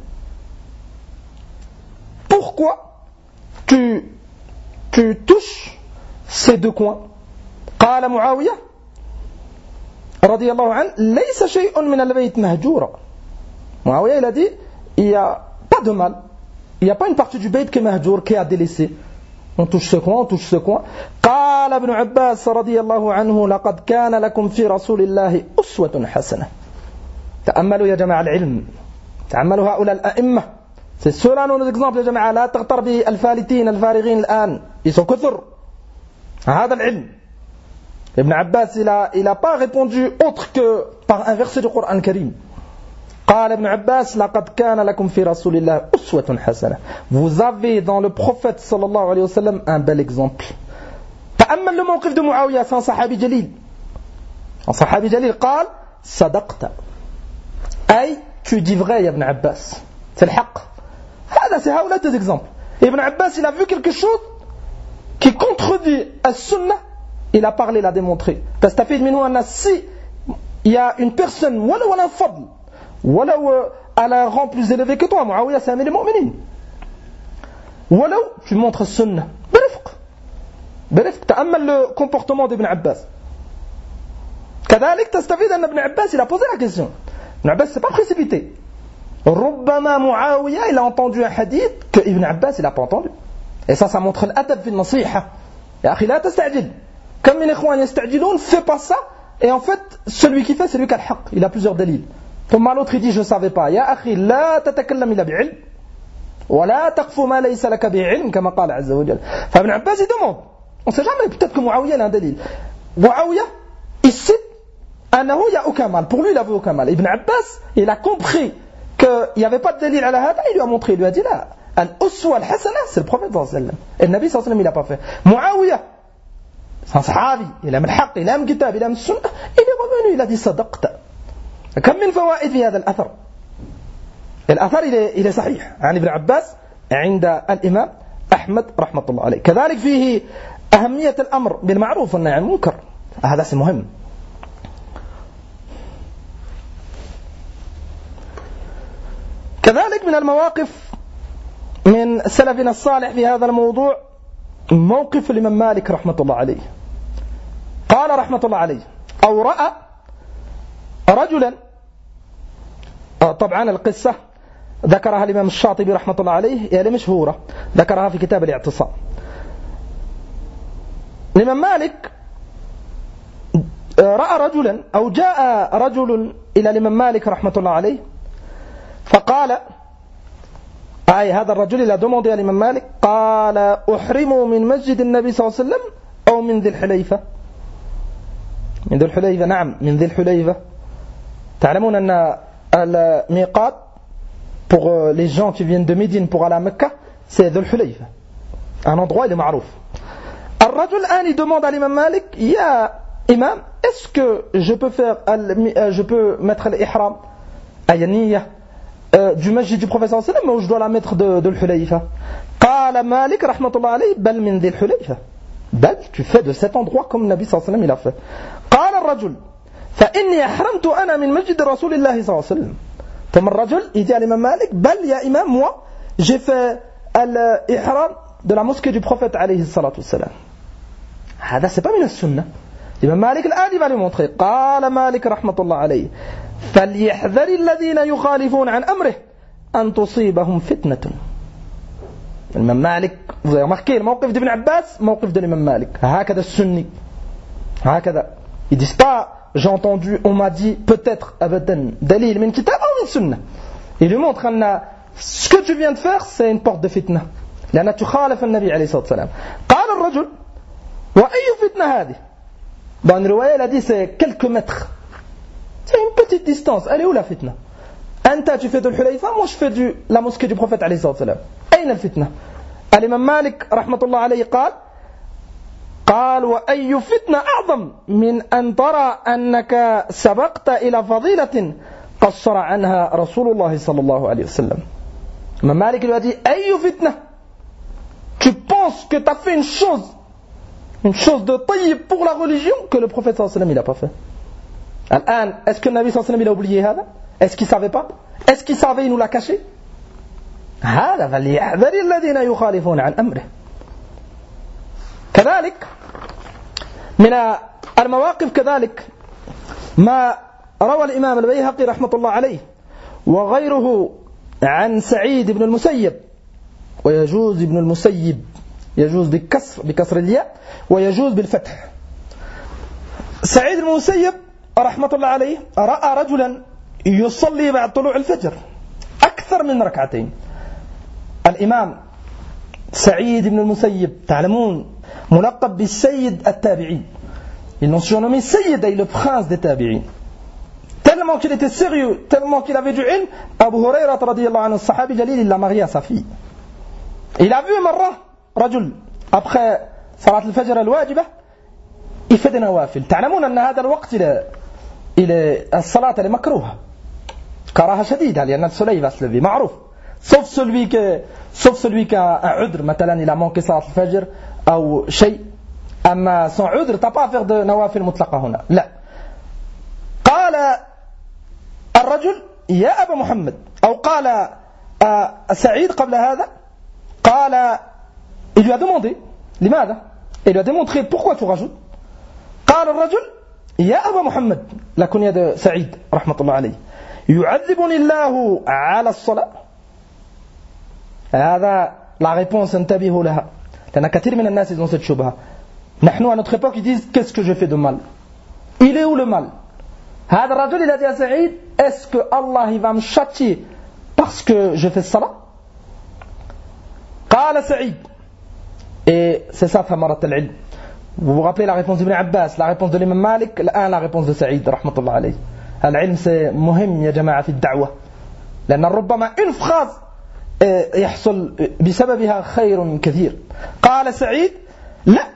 Pourquoi tu touches ces deux coins. قال معاوية رضي الله عنه ليس شيء من البيت مهجورا. Muawiyah il a dit il n'y a pas de mal, il n'y a pas une partie du bayt qui est mahjour, qui est à délaisser. On touche ce coin, on touche ce coin. قال ابن عباس رضي الله عنه لقد كان لكم في رسول الله أسوة حسنة. تأملوا يا جماعة العلم, تأملوا هؤلاء الأئمة. C'est ceux-là nos exemples يا جماعة. لا تغتر بالفالتين الفارغين الآن, ils sont كثر. هذا العلم. Ibn Abbas il a pas répondu autre que par un verset du Coran الكريم. قال ابن عباس لقد كان لكم في رسول الله أسوة حسنة. Vous avez dans le prophète صلى الله عليه وسلم un bel exemple. تأمل الموقف de معاوية, c'est un صحابي جليل. Un صحابي جليل قال صدقت أي tu dis vrai يا ابن عباس, c'est le حق. هذا c'est هؤلاء deux exemples. Ibn Abbas il a vu quelque chose qui contredit السنة, il a parlé, il a démontré. تستفيد منه أن si il y a une personne ولو un fadl ولو على un rang plus élevé que toi, Muawiyah c'est Amir al-Mu'minin, ولو tu montres السنة برفق. تأمل le comportement d'Ibn Abbas. كذلك تستفيد أن Ibn Abbas il a posé la question. Ibn Abbas s'est pas précipité. ربما Muawiyah il a entendu un hadith que Ibn Abbas il a pas entendu. Et ça montre l'adab في النصيحة. يا أخي لا تستعجل. كم من إخوان يستعجلون, fais pas ça. Et en fait celui qui fait c'est lui qui a le haq, il a plusieurs délils. ثم l'autre il dit je ne savais pas. يا أخي لا تتكلم إلا بعلم ولا تقف ما ليس لك به علم كما قال عز وجل. فابن عباس il demande, on ne sait jamais, peut-être que Muawiyah a un délil. Muawiyah il cite أنه il n'y a aucun mal. Pour lui, il n'avait aucun mal. Ibn Abbas, il a compris qu'il n'y avait pas de dalil à la hada, il lui a montré, il lui a dit là, al-uswa al-hasana, c'est le prophète sallallahu alayhi wa sallam. Et le Nabi sallallahu alayhi wa sallam, il n'a pas fait. Muawiyah, c'est un sahabi, il aime le haqq, il aime le kitab, il aime le sunnah, il est revenu, il a dit sadaqta. Comme min fawaid fi hada al-athar. الأثر إلى صحيح عن ابن عباس عند الإمام أحمد رحمة الله عليه. كذلك فيه أهمية الأمر بالمعروف والنهي عن المنكر، هذا شيء مهم. كذلك من المواقف من سلفنا الصالح في هذا الموضوع موقف الإمام مالك رحمة الله عليه. قال رحمة الله عليه: أو رأى رجلا، طبعا القصة ذكرها الإمام الشاطبي رحمة الله عليه، هي مشهورة، ذكرها في كتاب الاعتصام. الإمام مالك رأى رجلا أو جاء رجل إلى الإمام مالك رحمة الله عليه فقال، أي هذا الرجل إلى demandé à الإمام مالك، قال: أحرم من مسجد النبي صلى الله عليه وسلم أو من ذي الحليفة؟ من ذي الحليفة، نعم من ذي الحليفة. تعلمون أن الميقات pour les gens qui viennent de Médine pour aller à Mecca, c'est Dhul Hulayfa, un endroit il est معروف. الرجل الآن il demande à l'imam Malik: يا imam, est-ce que je peux mettre l'ihram ayaniya du masjid du prophète sallallahu alayhi wa sallam, ou je dois la mettre de Dhul Hulayfa? قال مالك رحمة الله عليه: بل من ذي الحليفة، بل tu fais de cet endroit comme Nabi sallallahu alayhi wa sallam il a fait. قال الرجل: فإني أحرمت أنا من مسجد رسول الله صلى الله عليه وسلم. ثم الرجل il dit à l'imam Malik: بل يا imam, moi j'ai fait l'ihram de la mosquée du prophète عليه الصلاة والسلام. هذا c'est pas من السنة. l'imam Malik الآن il va lui montrer. قال مالك رحمة الله عليه: فليحذر الذين يخالفون عن أمره أن تصيبهم فتنة. الإمام مالك، vous avez remarqué le موقف d'Ibn Abbas, موقف de l'imam Malik. هكذا السني، هكذا. Ils disent pas j'ai entendu, on m'a dit, peut-être abadan dalil min kitab ou min sunnah. Il lui montre que ce que tu viens de faire c'est une porte de fitna. لأن تخالف النبي عليه الصلاة والسلام. قال الرجل: وأي فتنة هذه؟ Dans une riwaya, elle a dit c'est quelques mètres. C'est une petite distance. Elle est où la fitna? أنت tu fais de l'Hulayfa, moi je fais de la mosquée du prophète عليه الصلاة والسلام. أين الفتنة؟ الإمام مالك رحمة الله عليه قال: وأي فتنة أعظم من أن ترى أنك سبقت إلى فضيلة قصر عنها رسول الله صلى الله عليه وسلم. Imam Malik lui a dit: أي فتنة? Tu penses que tu as fait une chose de tayyib pour la religion que le prophète صلى الله عليه وسلم il n'a pas fait. الآن, est-ce que le Nabi صلى الله عليه وسلم il a oublié هذا? Est-ce qu'il savait pas? Est-ce qu'il savait, il nous l'a caché? هذا فليحذر الذين يخالفون عن أمره. كذلك من المواقف كذلك ما روى الإمام البيهقي رحمة الله عليه وغيره عن سعيد بن المسيب، ويجوز ابن المسيب، يجوز بكسر الياء ويجوز بالفتح. سعيد بن المسيب رحمة الله عليه رأى رجلا يصلي بعد طلوع الفجر أكثر من ركعتين. الإمام سعيد بن المسيب تعلمون ملقب بالسيد التابعين. Ils l'ont surnommé Sayyid, le prince des tabi'in. Tellement qu'il était sérieux, tellement qu'il avait du ilm, Abu Hurairah radiyallahu anhu, sahabi jalil, il l'a marié à sa fille. Il a vu marra, rajul, après salat al-fajr al-wajibah, il fait des nawafil. تعلمون أن هذا الوقت الصلاة est makruha. كراهة شديدة لأن الsoleil va se lever, معروف. Sauf celui qui a un udr, مثلا il a manqué salat al-fajr أو شيء. أما son عذر t'as pas à faire de nawafil مطلقة هنا. لا. قال الرجل: يا أبا محمد، أو قال سعيد قبل هذا، قال il lui a demandé لماذا؟ Il lui a démontré pourquoi tu rajoutes. قال الرجل: يا أبا محمد، la kunya de Saïd رحمة الله عليه، يعذبني الله على الصلاة. هذا la réponse انتبهوا لها لأن كثير من الناس ils ont cette شبهة. نحن à notre époque ils disent: qu'est-ce que je fais de mal? Il est où le mal? هذا الرجل il a dit à Saïd: est-ce que Allah il va me châtier parce que je fais salat? قال سعيد, et c'est ça ثمرة العلم, Vous vous rappelez la réponse d'Ibn Abbas, la réponse de l'imam Malik, la réponse de Saïd rahmatullah alayhi. العلم c'est مهم يا جماعة في الدعوة لأن ربما une phrase يحصل بسببها خير كثير. قال سعيد لا.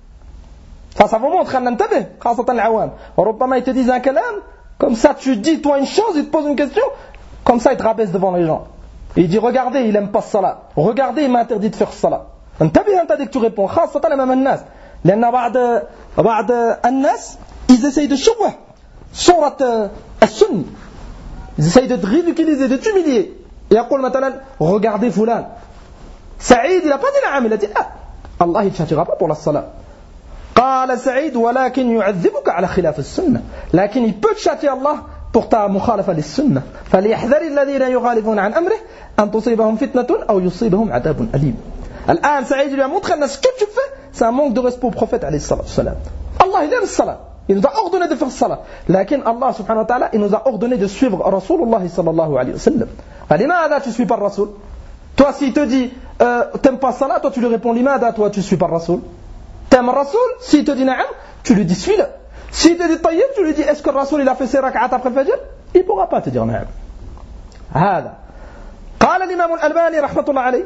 Ça vous montre أن ننتبه خاصة العوام. ربما ils te disent un كلام comme ça tu dis toi une chose, ils te posent une question comme ça ils te rabaissent devant les gens. Il dit regardez il aime pas le salat, regardez il m'a interdit de faire le salat. انتبه أنت dès que tu réponds خاصة أمام الناس لأن بعض الناس ils essayent de شبه صورة السنة. Ils essayent de te ridiculiser, de t'humilier. يقول مثلا regardez فلان. سعيد il a pas dit نعم, il a dit لا. Allah il ne châtiera pas pour la salat. قال سعيد ولكن يعذبك على خلاف السنة. لكن il peut te châtier Allah pour ta مخالفة للسنة. فليحذر الذين يخالفون عن أمره أن تصيبهم فتنة أو يصيبهم عذاب أليم. الآن سعيد lui a montré que ce que tu fais c'est un manque de respect au prophète عليه الصلاة والسلام. Allah il aime le salat. Il nous a ordonné de faire salat. Lakin Allah subhanahu wa ta'ala, il nous a ordonné de suivre Rasulullah sallallahu alayhi wa sallam. Limada tu suis pas le Rasul? Toi s'il te dit t'aimes pas salat, toi tu lui réponds limada, toi tu suis pas le Rasul? T'aimes le Rasul? S'il te dit na'am, tu lui dis suis-le. S'il te dit tayyib, tu lui dis est-ce que le Rasul il a fait ses rak'at après le fajr? Il pourra pas te dire na'am. هذا قال الإمام الألباني رحمة الله عليه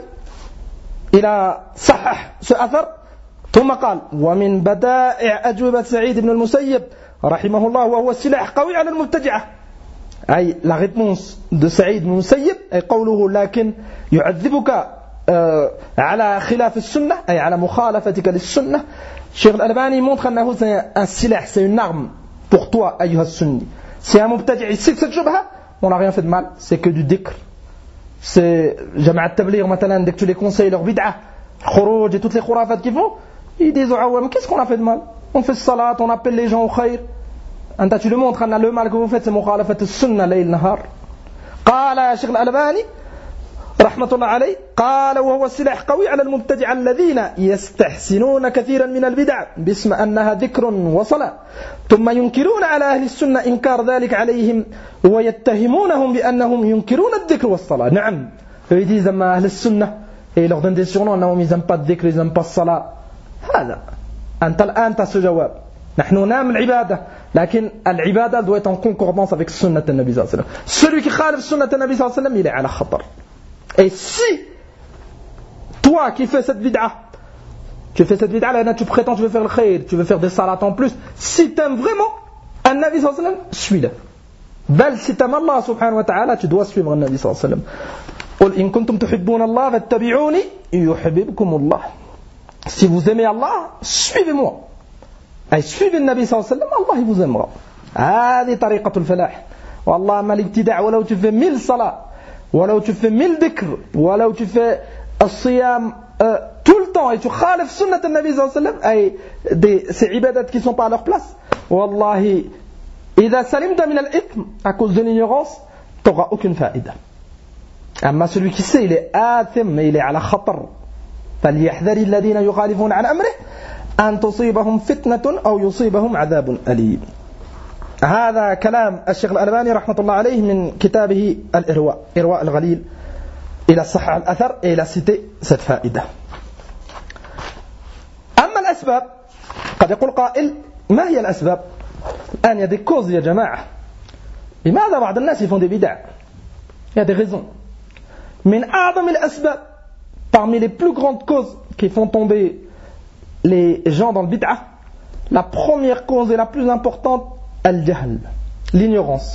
إلى صحح ce أثر ثم قال ومن بدائع أجوبة سعيد بن المسيب رحمه الله وهو السلاح قوي على المبتدعة أي la réponse de Saïd بن المسيب أي قوله لكن يعذبك على خلاف السنة أي على مخالفتك للسنة. Cheikh Al-Albani montre أنه c'est un silah, c'est une arme pour toi أيها السني. Si un mubtadi' il cite cette shubha, on n'a rien fait de mal, c'est que du dhikr. C'est Jama'a Tabligh مثلا dès que tu les conseilles leur bid'ah, khuruj et toutes les khurafat qu'ils font, ils disent aux qu'est-ce qu'on a fait de mal? On fait salat, on appelle les gens au khayr. Anta tu le montres, le mal que vous faites c'est mukhalafat as-sunnah layl nahar. قال Cheikh Al-Albani رحمة الله عليه قال وهو سلاح قوي على المبتدع الذين يستحسنون كثيرا من البدع باسم أنها ذكر وصلاة ثم ينكرون على أهل السنة إنكار ذلك عليهم ويتهمونهم بأنهم ينكرون الذكر والصلاة. نعم ils disent أما أهل السنة et ils leur donnent des surnoms أنهم ils n'aiment pas le dhikr, ils n'aiment pas الصلاة. هذا أنت الآن تأس جواب نحن نعمل العبادة لكن العبادة doit être en concordance avec سنة النبي صلى الله عليه وسلم. Celui qui خالف سنة النبي صلى الله عليه وسلم il est على خطر. Et si toi qui fais cette bid'ah, là tu prétends tu veux faire le khayr, tu veux faire des salats en plus, si tu aimes vraiment un Nabi sallallahu alayhi wa sallam, suis-le. Bel si tu aimes Allah subhanahu wa ta'ala, tu dois suivre un Nabi sallallahu alayhi wa sallam. Qul in kuntum tuhibbuna Allah fattabi'uni yuhibbukum Allah. Si vous aimez Allah, suivez-moi. Et suivez le Nabi sallallahu alayhi wa sallam, Allah il vous aimera. هذه طريقة الفلاح. والله ما الابتداع ولو tu fais 1000 salats. ولو tu fais 1000 dhikr, ولو tu fais الصيام tout le temps et tu khalif sunnat al-Nabi sallallahu alayhi wa sallam et ces ibadat qui sont pas à leur place, wallahi إذا سلمت من الإثم à cause de l'ignorance, tu n'auras aucune faïda. أما celui qui sait, il est آثم mais il est على خطر. فليحذر الذين يخالفون عن أمره أن تصيبهم فتنة أو يصيبهم عذاب أليم. هذا كلام الشيخ الألباني رحمة الله عليه من كتابه الإرواء إرواء الغليل إلى صحح الأثر إلى citer cette فائدة. أما الأسباب قد يقول قائل ما هي الأسباب؟ الآن il y a des causes يا جماعة. لماذا بعض الناس يفون des bid'ah؟ Il y a des raisons. من أعظم الأسباب parmi les plus grandes causes qui font tomber les gens dans le bid'ah, la première cause et la plus importante, الجهل, l'ignorance.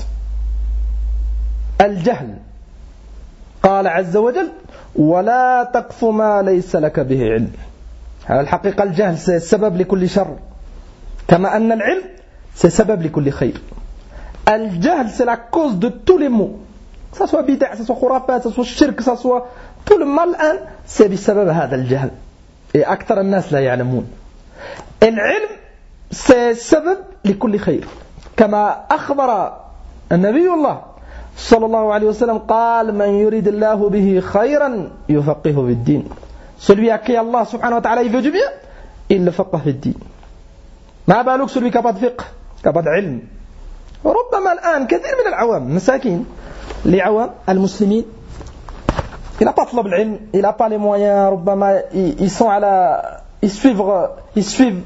الجهل. قال عز وجل ولا تقف ما ليس لك به علم. على الحقيقة الجهل c'est سبب لكل شر كما أن العلم c'est سبب لكل خير. الجهل c'est la cause de tous les maux, que ça soit bid'a, que ça soit khurafat, que ça soit shirk, que ça soit tout le mal, c'est بسبب هذا الجهل. Et أكثر الناس لا يعلمون. العلم c'est سبب لكل خير كما أخبر النبي الله صلى الله عليه وسلم قال من يريد الله به خيرا يفقهه في الدين. Celui à qui Allah subhanahu wa ta'ala il veut du bien, il le faqah في الدين. ما بالك celui qui n'a pas de fiqh, qui n'a pas d'ilm. ربما الآن كثير من العوام مساكين لعوام المسلمين il n'a pas طلب العلم, il n'a pas les moyens, ربما ils sont à la ils suivent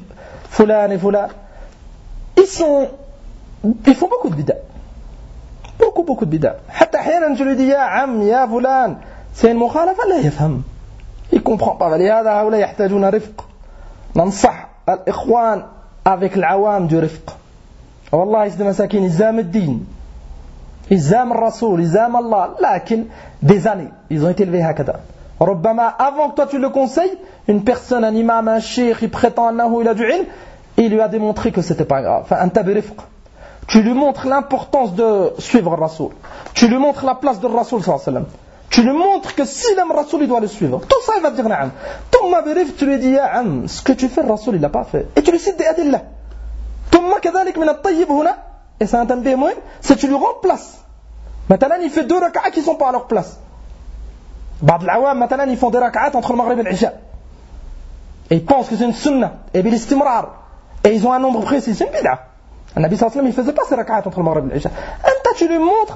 Fulan et Fulan, ils font beaucoup de bid'a. Beaucoup de bid'a. حتى أحيانا je lui dis يا عم يا فلان c'est une مخالفة لا يفهم. Il comprend pas. لهذا هؤلاء يحتاجون رفق. ننصح الإخوان avec العوام du رفق. والله c'est des مساكين إزام الدين. إزام الرسول إزام الله لكن des années ils ont été élevés هكذا. ربما avant que toi tu le conseilles, une personne, un imam, un cheikh, il prétend أنه il a du ilm, il lui a démontré que c'était pas grave. فأنت برفق. Tu lui montres l'importance de suivre le Rasoul. Tu lui montres la place de Rasoul sallallahu alayhi wa sallam. Tu lui montres que s'il aime Rasoul, il doit le suivre. Tout ça, il va te dire na'am. Thumma برفق, tu lui dis ya am, ce que tu fais, le Rasoul, il l'a pas fait. Et tu lui cites des adillah. Thumma كذلك من الطيب هنا, et c'est un tanbih muhim, c'est tu lui remplaces. Maintenant, il fait 2 rak'ats qui sont pas à leur place. بعض العوام مثلا ils font des rak'ats entre le maghrib et l'isha. Et ils pensent que c'est une sunnah. Et bien l'istimrar. Et ils ont un nombre précis. C'est une bid'a. Le Nabi sallallahu alayhi wa sallam, il faisait pas ces rak'ats entre le maghrib et l'isha. Tu lui montres,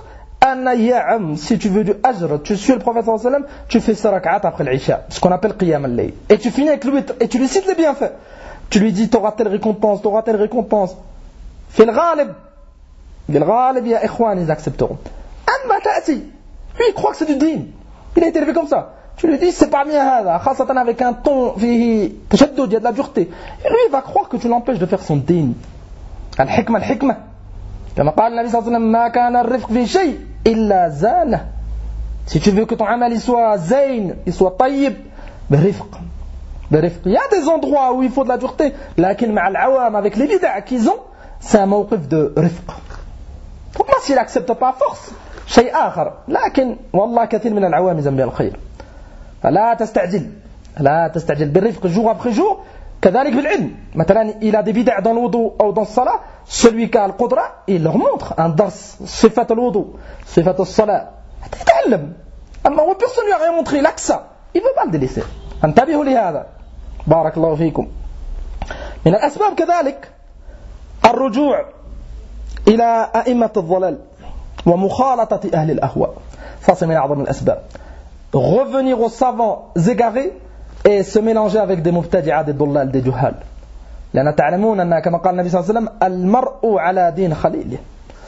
si tu veux du ajr, tu suis le prophète sallallahu alayhi wa sallam, tu fais ces rak'ats après l'isha. Ce qu'on appelle qiyam al-layl. Et tu finis avec lui, et tu lui cites les bienfaits. Tu lui dis, t'auras telle récompense, t'auras telle récompense. Fil ghalib, ya ikhwan, ils accepteront. Amma ta'ati. Lui, il croit que c'est du din. Il a été élevé comme ça. Tu lui dis, c'est pas bien hada, khasatan avec un ton, fihi, tashaddud, il y a de la dureté. Et lui, il va croire que tu l'empêches de faire son din. Al-hikmah. Comme قال النبي صلى الله عليه وسلم, ما كان الرفق في شيء إلا زانه. Si tu veux que ton amal il soit zayn, il soit tayyib, برفق. Il y a des endroits où il faut de la dureté, lakin مع العوام, avec les bid'a qu'ils ont, c'est un mawqif de rifq. Pourquoi s'il accepte pas force? شيء آخر. لكن والله كثير من العوام يزن بها الخير. فلا تستعجل بالرفق jour après jour. كذلك بالعلم. مثلا il a des bid'a dans le wudu ou dans le salat, celui qui a le qudra, il leur montre un dars, صفة الوضوء, صفة الصلاة. يتعلم. أما هو personne lui a rien montré, il a que ça. Il veut pas le délaisser. انتبهوا لهذا. بارك الله فيكم. من الأسباب كذلك الرجوع إلى أئمة الضلال ومخالطة أهل الأهواء. Ça c'est من أعظم الأسباب. Revenir aux savants égarés et se mélanger avec des mubtadi'a, des dullal, des juhal. لأن تعلمون أن كما قال النبي صلى الله عليه وسلم المرء على دين خليله.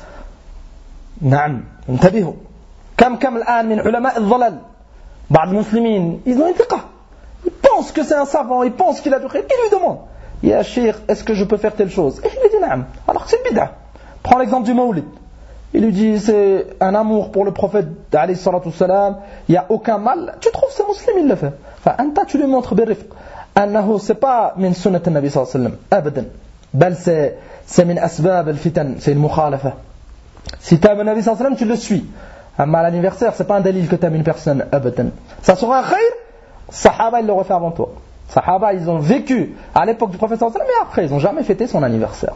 نعم انتبهوا. كم الآن من علماء الضلال بعض المسلمين ils ont une fiqh. Ils pensent que c'est un savant, ils pensent qu'il a du khayr. Ils lui demandent, Ya Cheikh, est-ce que je peux faire telle chose? Et il lui dit نعم. Alors que c'est bid'a. Prends l'exemple du Mawlid. Il lui dit c'est un amour pour le prophète alayhi salatu wassalam, il n'y a aucun mal. Tu trouves ce musulman il le fait. Enfin, tu lui montres birrifq. أنه c'est pas من سنة النبي صلى الله عليه وسلم أبدا. بل c'est من أسباب الفتن, c'est une mukhalafa. Si tu aimes le Nabi sallallahu alayhi wa sallam, tu le suis. Mais à l'anniversaire, c'est pas un dalil que tu aimes une personne abadan. Ça sera un khayr. Sahaba, ils l'auraient fait avant toi. Sahaba, ils ont vécu à l'époque du prophète sallallahu alayhi wa sallam, mais après, ils n'ont jamais fêté son anniversaire.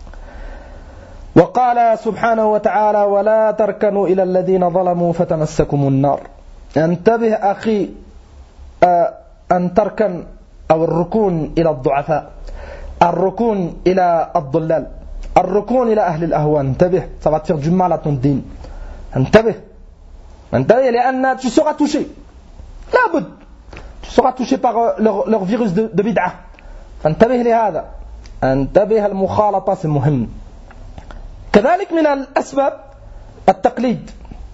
وقال سبحانه وتعالى ولا تركنوا إلى الذين ظلموا فتمسكم النار. انتبه أخي أن تركن أو الركون إلى الضعفاء, الركون إلى الضلال, الركون إلى أهل الأهواء. انتبه, ça va te faire du mal à ton din. انتبه لأن tu seras touché. لابد tu seras touché par leur virus de bid'ah. انتبه لهذا. انتبه المخالطة c'est مهم. كذلك من الأسباب التقليد,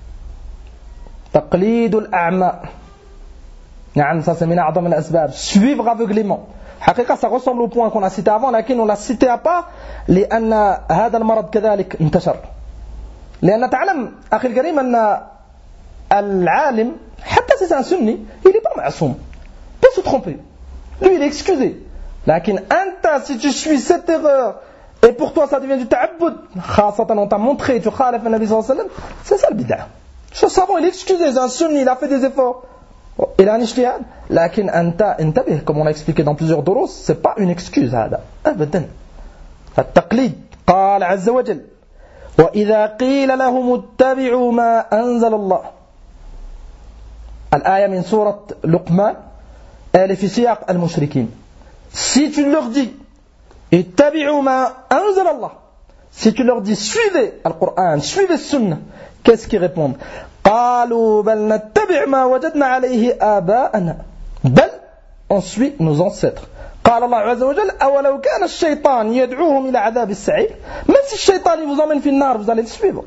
تقليد الأعمى. نعم, ça c'est من أعظم الأسباب. Suivre aveuglément. حقيقة ça ressemble au point qu'on a cité avant, لكن on l'a cité à part لأن هذا المرض كذلك انتشر. لأن تعلم أخي الكريم أن العالم حتى si c'est un sunni, il n'est pas معصوم, il peut se tromper. Lui il est excusé. لكن أنت si tu suis cette erreur et pour toi ça devient du ta'abbud, خاصة on t'a montré tu khalif النبي صلى الله عليه وسلم, c'est ça le bid'ah. Ce savant il est excusé, c'est un sunni, il a fait des efforts, il a un ijtihad. لكن أنت انتبه, comme on l'a expliqué dans plusieurs duruss, c'est pas une excuse هذا أبدا. التقليد قال عز وجل وإذا قيل لهم اتبعوا ما أنزل الله. الآية من سورة لقمان, elle est في سياق المشركين. Si tu leur dis اتبعوا ما أنزل الله, si tu leur dis suivez le Coran, suivez le Sunna, qu'est-ce qu'ils répondent? قالوا بل نتبع ما وجدنا عليه آباءنا. بل on suit nos ancêtres. قال الله عز وجل أولو كان الشيطان يدعوهم إلى عذاب السعير. Même si le shaitan vous emmène في النار, vous allez le suivre.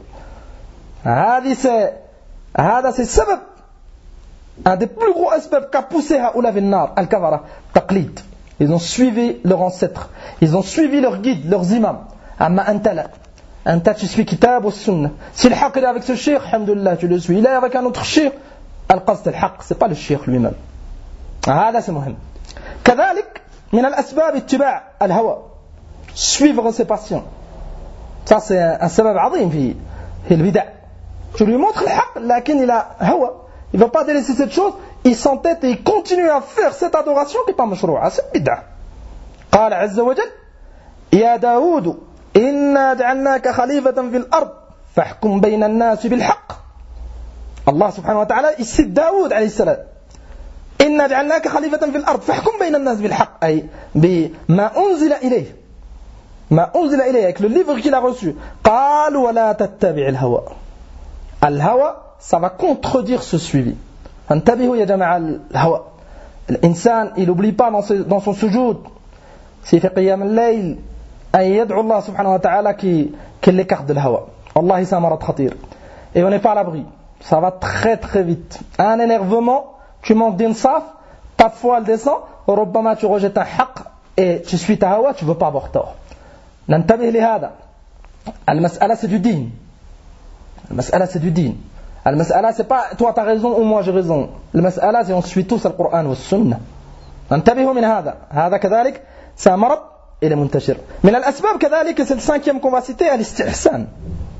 هذا c'est السبب, un des plus gros asbab qu'a poussé هؤلاء في النار, al-kafara, taqlid. Ils ont suivi leurs ancêtres, ils ont suivi leurs guides, leurs imams. Amma anta la, anta tu suis kitab ou sunnah. Si le haqq est avec ce cheikh, alhamdulillah, tu le suis. Il est avec un autre cheikh, al-qasd al-haqq, c'est pas le cheikh lui-même. هذا c'est مهم. كذلك من الأسباب اتباع الهوى, suivre ses passions. Ça c'est un sabab عظيم في البدع. Tu lui montres le haqq, lakin il a hawa. Il ne va pas délaisser cette chose, il s'entête et il continue à faire cette adoration qui n'est pas mashrou'a, c'est bid'a. قال عز وجل يا داود إنا جعلناك خليفة في الأرض فاحكم بين الناس بالحق. الله سبحانه وتعالى يسد داود عليه السلام, إنا جعلناك خليفة في الأرض فاحكم بين الناس بالحق, أي بما أنزل إليه, ما أنزل إليه, avec le livre qu'il a reçu. قال ولا تتبع الهوى. الهوى ça va contredire ce suivi. انتبهوا يا جماعة الهوى. الإنسان il n'oublie pas dans son sujoud, s'il fait qiyam al-layl, أن يدعو الله سبحانه وتعالى qu'il l'écarte de الهوى. والله ça مرض خطير. Et on n'est pas à l'abri. Ça va très très vite. Un énervement, tu manques d'insaf, ta foi elle descend, ربما tu rejettes un haqq et tu suis ta hawa, tu ne veux pas avoir tort. ننتبه لهذا. المسألة c'est du din. المسألة c'est du din. المسألة c'est pas toi t'as raison ou moi j'ai raison. المسألة c'est on suit tous le Coran ou le Sunna. انتبهوا من هذا كذلك c'est un مرض il est منتشر. من الأسباب كذلك c'est le cinquième qu'on va citer, الاستحسان.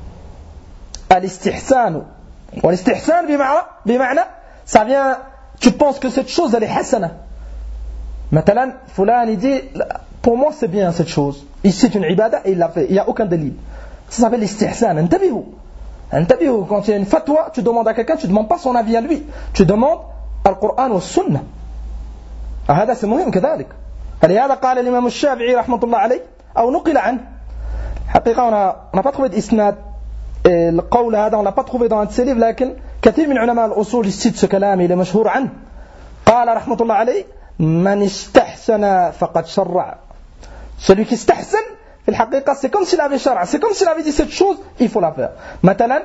الاستحسان والاستحسان بمعنى ça vient, tu penses que cette chose elle est hasana. مثلا فلان il dit pour moi c'est bien cette chose, ici c'est une ibada et il l'a fait, il n'y a aucun délit. Ça s'appelle الاستحسان. انتبهوا. Quand il y a une fatwa, tu demandes à quelqu'un, tu ne demandes pas son avis à lui, tu demandes al-Qur'an ou al-Sunnah. هذا c'est مهم كذلك. فلهذا قال الإمام الشافعي رحمة الله عليه أو نقل عنه, حقيقة on n'a pas trouvé d'isnad, القول هذا on l'a pas trouvé dans un de ses livres, لكن كثير من علماء الأصول يستد ce كلام il est مشهور عنه. قال رحمة الله عليه من استحسن فقد شرع. Celui qui استحسن في الحقيقة c'est comme s'il avait شرع, c'est comme s'il avait dit cette chose, il faut la faire. مثلا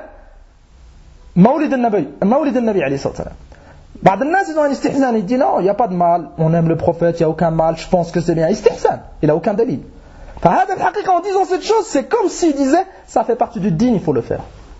مولد النبي عليه الصلاة والسلام. بعض الناس ils ont un istihsan, ils disent non, il n'y a pas de mal, on aime le prophète, il n'y a aucun mal, je pense que c'est bien. Istihsan, il n'a aucun délit. فهذا الحقيقة en disant cette chose, c'est comme s'il disait ça fait partie du din, il faut le faire.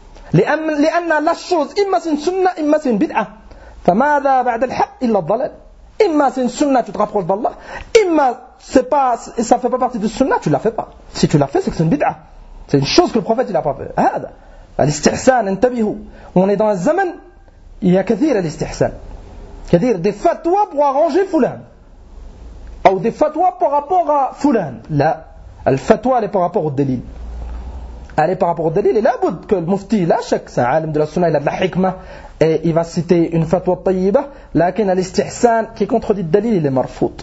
لأن la chose إما c'est une sunna, إما c'est une bid'ah. فماذا بعد الحق إلا الضلال. إما c'est une sunna, tu te rapproches d'Allah, إما c'est pas, ça fait pas partie du sunna, tu la fais pas. Si tu la fais, c'est que c'est une bid'ah. C'est une chose que le prophète il a pas fait. هذا الاستحسان. انتبهوا. On est dans un zaman, il y a كثير الاستحسان. كثير des fatwas pour arranger fulan. Ou des fatwas par rapport à fulan. لا. الفتوى elle est par rapport au dalil. Elle est par rapport au dalil. Et là, que le mufti, la shak, c'est un alim de la sunna, il a de la hikmah, et il va citer une fatwa tayyibah, lakin al-istihsan qui contredit le dalil, il est marfout.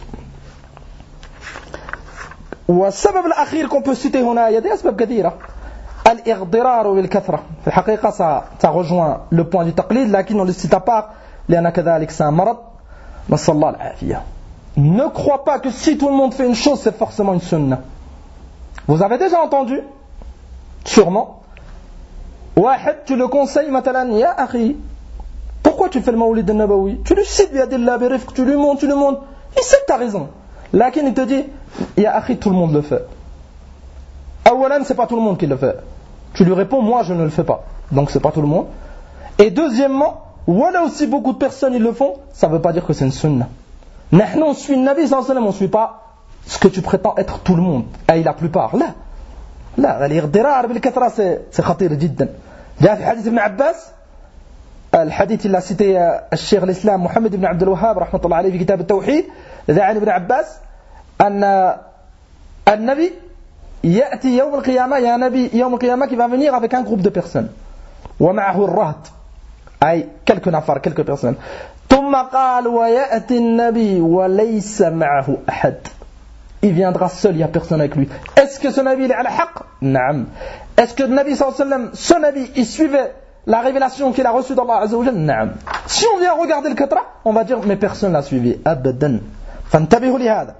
والسبب الأخير qu'on peut citer هنا, il y a des أسباب كثيرة. الإغضرار بالكثرة. في الحقيقة ça rejoint le point du taqlid, lakin on le cite à part, لأن كذلك c'est un marad. نسأل الله العافية. Ne crois pas que si tout le monde fait une chose, c'est forcément une sunna. Vous avez déjà entendu, sûrement, واحد, tu le conseilles, مثلا, يا أخي, pourquoi tu fais le Mawlid al-Nabawi? Tu lui cites, biadillah, birifq, tu lui montres, il sait que tu as raison. Lakin il te dit, ya akhi, tout le monde le fait. Awalan, c'est pas tout le monde qui le fait. Tu lui réponds, moi je ne le fais pas. Donc c'est pas tout le monde. Et deuxièmement, voilà aussi beaucoup de personnes ils le font, ça veut pas dire que c'est une sunna. Nahnu on suit le Nabi sallallahu alayhi wa sallam, on suit pas ce que tu prétends être tout le monde. Et la plupart, là. لا الاغترار بالكثرة c'est خطير جدا. جاء في حديث ابن عباس, الحديث اللي cité الشيخ الإسلام محمد بن عبد الوهاب رحمة الله عليه في كتاب التوحيد, ذا عن ابن عباس أن النبي يأتي يوم القيامة, يا نبي يوم القيامة qui va venir avec un groupe de personnes, ومعه الرهط, أي quelques نفر, quelques personnes. ثم قال ويأتي النبي وليس معه أحد. Il viendra seul, il n'y a personne avec lui. Est-ce que ce Nabi il est à la haqq? Naam. Est-ce que le Nabi sallallahu alayhi wa sallam, ce Nabi, il suivait la révélation qu'il a reçue d'Allah azza wa jalla? Naam. Si on vient regarder le katra, on va dire mais personne l'a suivi. Abadan. Fantabihu li hada.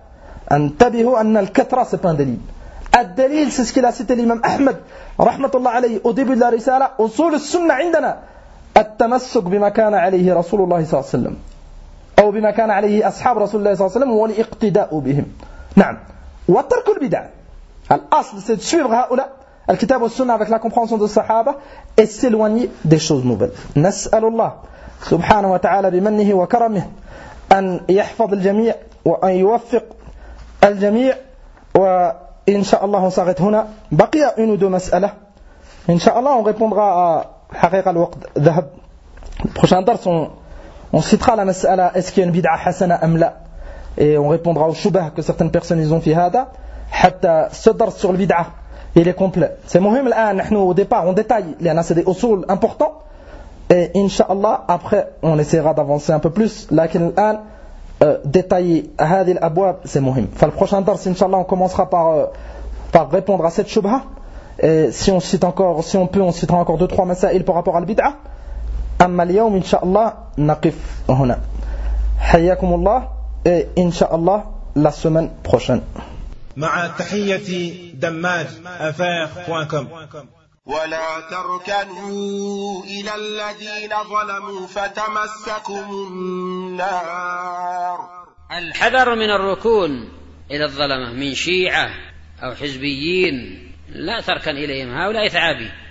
انتبهوا أن الكثرة c'est pas un دليل. الدليل c'est ce qu'il a cité l'imam Ahmed رحمة الله عليه au début de la risala. أصول السنة عندنا التمسك بما كان عليه رسول الله صلى الله عليه وسلم أو بما كان عليه أصحاب رسول الله صلى الله عليه وسلم والاقتداء بهم. نعم. وترك البدع. الأصل c'est de suivre هؤلاء الكتاب والسنة avec la compréhension de Sahaba et s'éloigner des choses nouvelles. نسأل الله سبحانه وتعالى بمنه وكرمه أن يحفظ الجميع وأن يوفق الجميع. وإن شاء الله on s'arrête هنا. بقي une ou deux مسألة. إن شاء الله on répondra à حقيقة الوقت ذهب. Prochain dars on citera la مسألة est-ce qu'il y a une bid'a hasana am la, et on répondra aux shubah que certaines personnes ils ont في هذا. حتى ce dars sur le bid'a il est complet. C'est مهم الآن نحن au départ on détaille لأن c'est des usul importants. Et Inch'Allah, après, on essaiera d'avancer un peu plus. لكن الآن, détailler هذه الأبواب, c'est مهم. Enfin, le prochain dars, Inch'Allah, on commencera par répondre à cette shubha. Et si on cite encore, si on peut, on citera encore 2-3 masail par rapport à l'bid'a. أما اليوم, Inch'Allah, نقف هنا. حياكم الله. Et Inch'Allah, la semaine prochaine. مع تحية دماج@affaires.com. ولا تركنوا إلى الذين ظلموا فتمسكم النار. الحذر من الركون إلى الظلمة من شيعة أو حزبيين، لا تركن إليهم، هؤلاء ثعابين.